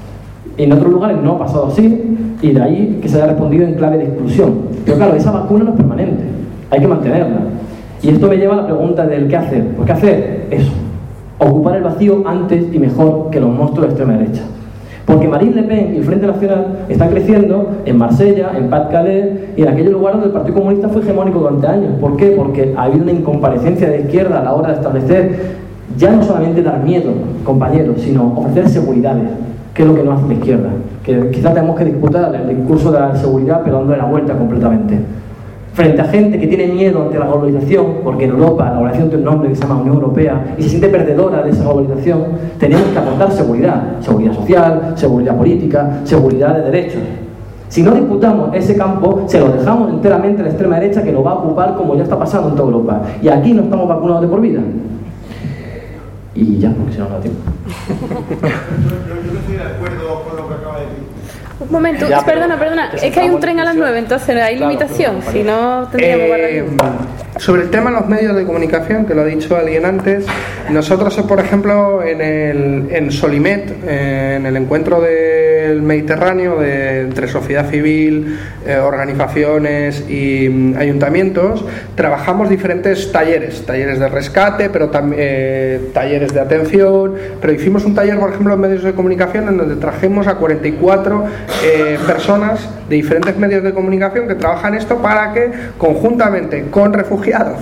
Y en otros lugares no ha pasado así, y de ahí que se haya respondido en clave de exclusión. Pero claro, esa vacuna no es permanente, hay que mantenerla. Y esto me lleva a la pregunta del ¿qué hacer? Pues ¿qué hacer? Eso, ocupar el vacío antes y mejor que los monstruos de extrema derecha. Porque Marine Le Pen y el Frente Nacional están creciendo en Marsella, en Pas-de-Calais y en aquellos lugares donde el Partido Comunista fue hegemónico durante años. ¿Por qué? Porque ha habido una incomparecencia de izquierda a la hora de establecer ya no solamente dar miedo, compañeros, sino ofrecer seguridades, que es lo que no hace la izquierda. Que quizás tenemos que disputar el discurso de la seguridad, pero dándole la vuelta completamente. Frente a gente que tiene miedo ante la globalización, porque en Europa la globalización tiene un nombre que se llama Unión Europea y se siente perdedora de esa globalización, tenemos que aportar seguridad, seguridad social, seguridad política, seguridad de derechos. Si no disputamos ese campo, se lo dejamos enteramente a la extrema derecha, que lo va a ocupar como ya está pasando en toda Europa. Y aquí no estamos vacunados de por vida. Y ya, porque si no da tiempo. Yo no estoy de acuerdo con lo que acaba de decir. Un momento, ya, perdona, es que hay un tren a las 9, entonces hay limitación, si no tendríamos sobre el tema de los medios de comunicación, que lo ha dicho alguien antes, nosotros, por ejemplo, en Solimet, en el encuentro del Mediterráneo entre sociedad civil, organizaciones y ayuntamientos, trabajamos diferentes talleres de rescate, pero también talleres de atención, pero hicimos un taller, por ejemplo, en medios de comunicación, en donde trajimos a 44 personas de diferentes medios de comunicación que trabajan esto para que conjuntamente con refugiadas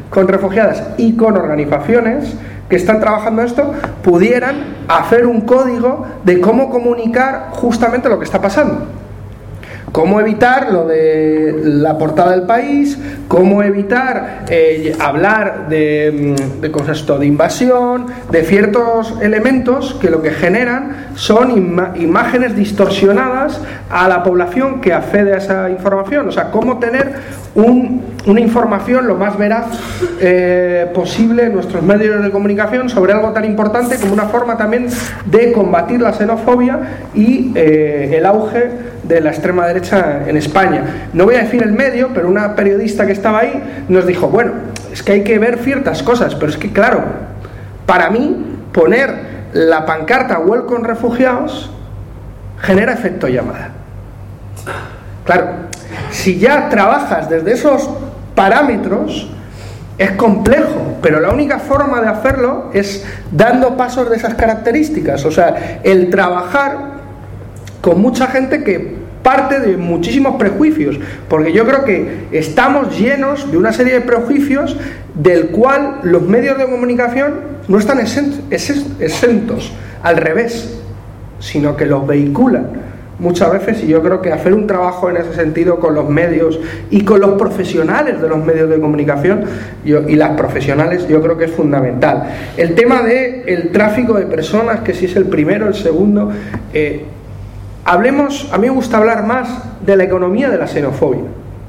y con organizaciones que están trabajando esto pudieran hacer un código de cómo comunicar justamente lo que está pasando. Cómo evitar lo de la portada del País, cómo evitar hablar de concepto de invasión, de ciertos elementos que lo que generan son imágenes distorsionadas a la población que accede a esa información. O sea, cómo tener una información lo más veraz posible en nuestros medios de comunicación sobre algo tan importante como una forma también de combatir la xenofobia y el auge de la extrema derecha en España. No voy a decir el medio, pero una periodista que estaba ahí nos dijo, bueno, es que hay que ver ciertas cosas, pero es que claro, para mí poner la pancarta Welcome Refugiados genera efecto llamada. Claro, si ya trabajas desde esos parámetros es complejo, pero la única forma de hacerlo es dando pasos de esas características. O sea, el trabajar con mucha gente que parte de muchísimos prejuicios, porque yo creo que estamos llenos de una serie de prejuicios del cual los medios de comunicación no están exentos, al revés, sino que los vehiculan muchas veces, y yo creo que hacer un trabajo en ese sentido con los medios y con los profesionales de los medios de comunicación y las profesionales, yo creo que es fundamental. El tema del tráfico de personas, que si es el primero, el segundo, hablemos, a mí me gusta hablar más de la economía de la xenofobia,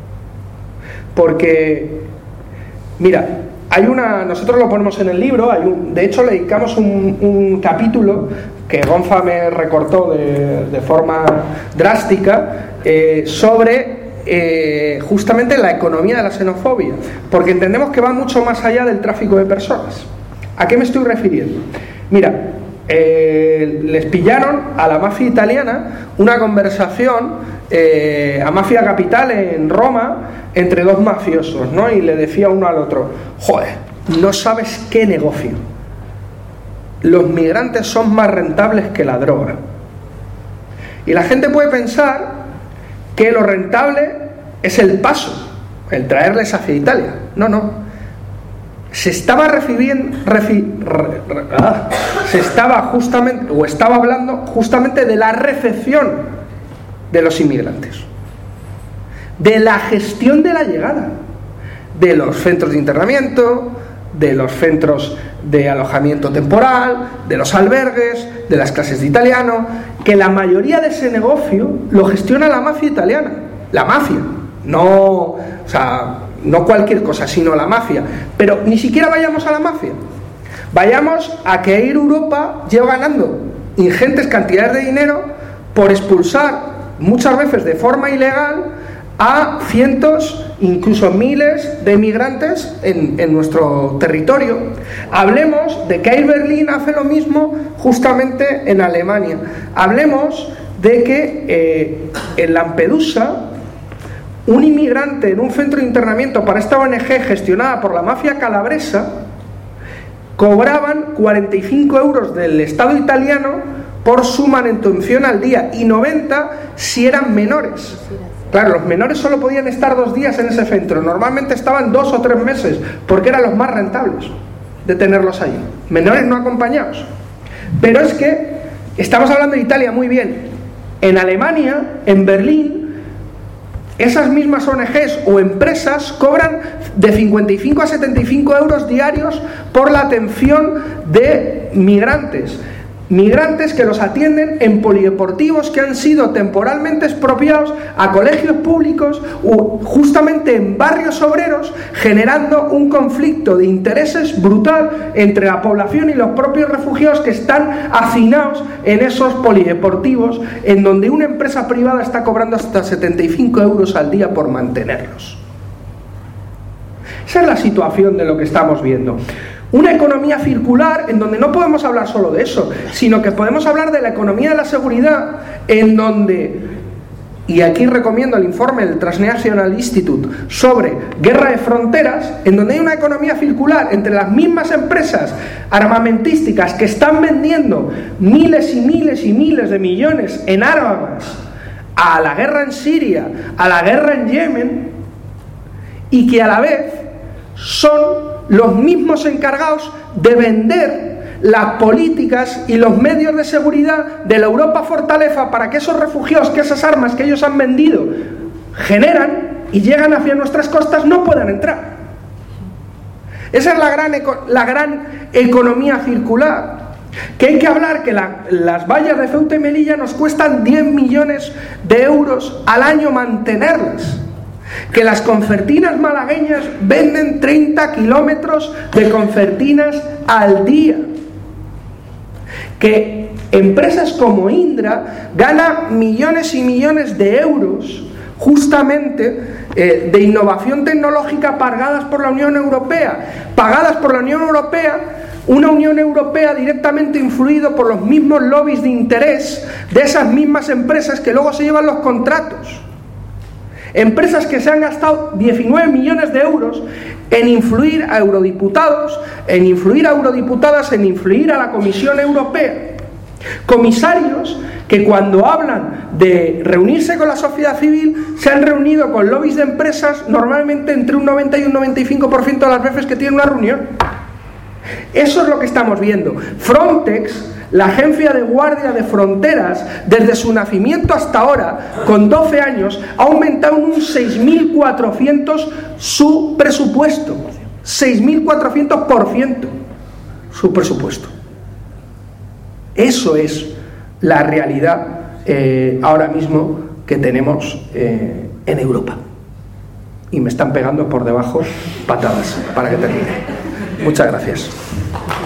porque mira, nosotros lo ponemos en el libro, de hecho le dedicamos un capítulo que Gonza me recortó de forma drástica sobre justamente la economía de la xenofobia, porque entendemos que va mucho más allá del tráfico de personas. ¿A qué me estoy refiriendo? Mira, les pillaron a la mafia italiana una conversación a Mafia Capital en Roma entre dos mafiosos, ¿no? Y le decía uno al otro: joder, no sabes qué negocio, los migrantes son más rentables que la droga. Y la gente puede pensar que lo rentable es el paso, el traerles hacia Italia. No, no. Se estaba hablando justamente de la recepción de los inmigrantes, de la gestión de la llegada, de los centros de internamiento, de los centros de alojamiento temporal, de los albergues, de las clases de italiano, que la mayoría de ese negocio lo gestiona la mafia italiana. La mafia, no cualquier cosa, sino la mafia. Pero ni siquiera vayamos a la mafia, vayamos a que Air Europa lleva ganando ingentes cantidades de dinero por expulsar, muchas veces de forma ilegal, a cientos, incluso miles de migrantes en nuestro territorio. Hablemos de que Air Berlin hace lo mismo justamente en Alemania. Hablemos de que en Lampedusa, un inmigrante en un centro de internamiento para esta ONG gestionada por la mafia calabresa cobraban 45 euros del Estado italiano por su manutención al día, y 90 si eran menores. Claro, los menores solo podían estar 2 días en ese centro, normalmente estaban 2 o 3 meses, porque eran los más rentables de tenerlos allí, menores no acompañados. Pero es que estamos hablando de Italia, muy bien. En Alemania, en Berlín, esas mismas ONGs o empresas cobran de 55 a 75 euros diarios por la atención de migrantes. Migrantes que los atienden en polideportivos que han sido temporalmente expropiados a colegios públicos o justamente en barrios obreros, generando un conflicto de intereses brutal entre la población y los propios refugiados que están hacinados en esos polideportivos, en donde una empresa privada está cobrando hasta 75 euros al día por mantenerlos. Esa es la situación de lo que estamos viendo. Una economía circular en donde no podemos hablar solo de eso, sino que podemos hablar de la economía de la seguridad, en donde, y aquí recomiendo el informe del Transnational Institute sobre guerra de fronteras, en donde hay una economía circular entre las mismas empresas armamentísticas que están vendiendo miles y miles y miles de millones en armas a la guerra en Siria, a la guerra en Yemen, y que a la vez son los mismos encargados de vender las políticas y los medios de seguridad de la Europa fortaleza para que esos refugiados, que esas armas que ellos han vendido generan y llegan hacia nuestras costas, no puedan entrar. Esa es la gran economía circular. Que hay que hablar que las vallas de Ceuta y Melilla nos cuestan 10 millones de euros al año mantenerlas. Que las concertinas malagueñas venden 30 kilómetros de concertinas al día. Que empresas como Indra ganan millones y millones de euros justamente de innovación tecnológica pagadas por la Unión Europea. Pagadas por la Unión Europea, una Unión Europea directamente influida por los mismos lobbies de interés de esas mismas empresas que luego se llevan los contratos. Empresas que se han gastado 19 millones de euros en influir a eurodiputados, en influir a eurodiputadas, en influir a la Comisión Europea. Comisarios que cuando hablan de reunirse con la sociedad civil se han reunido con lobbies de empresas normalmente entre un 90 y un 95% de las veces que tienen una reunión. Eso es lo que estamos viendo. Frontex, la agencia de guardia de fronteras, desde su nacimiento hasta ahora, con 12 años, ha aumentado en un 6.400 su presupuesto. 6.400% su presupuesto. Eso es la realidad ahora mismo que tenemos en Europa. Y me están pegando por debajo patadas para que termine. Muchas gracias.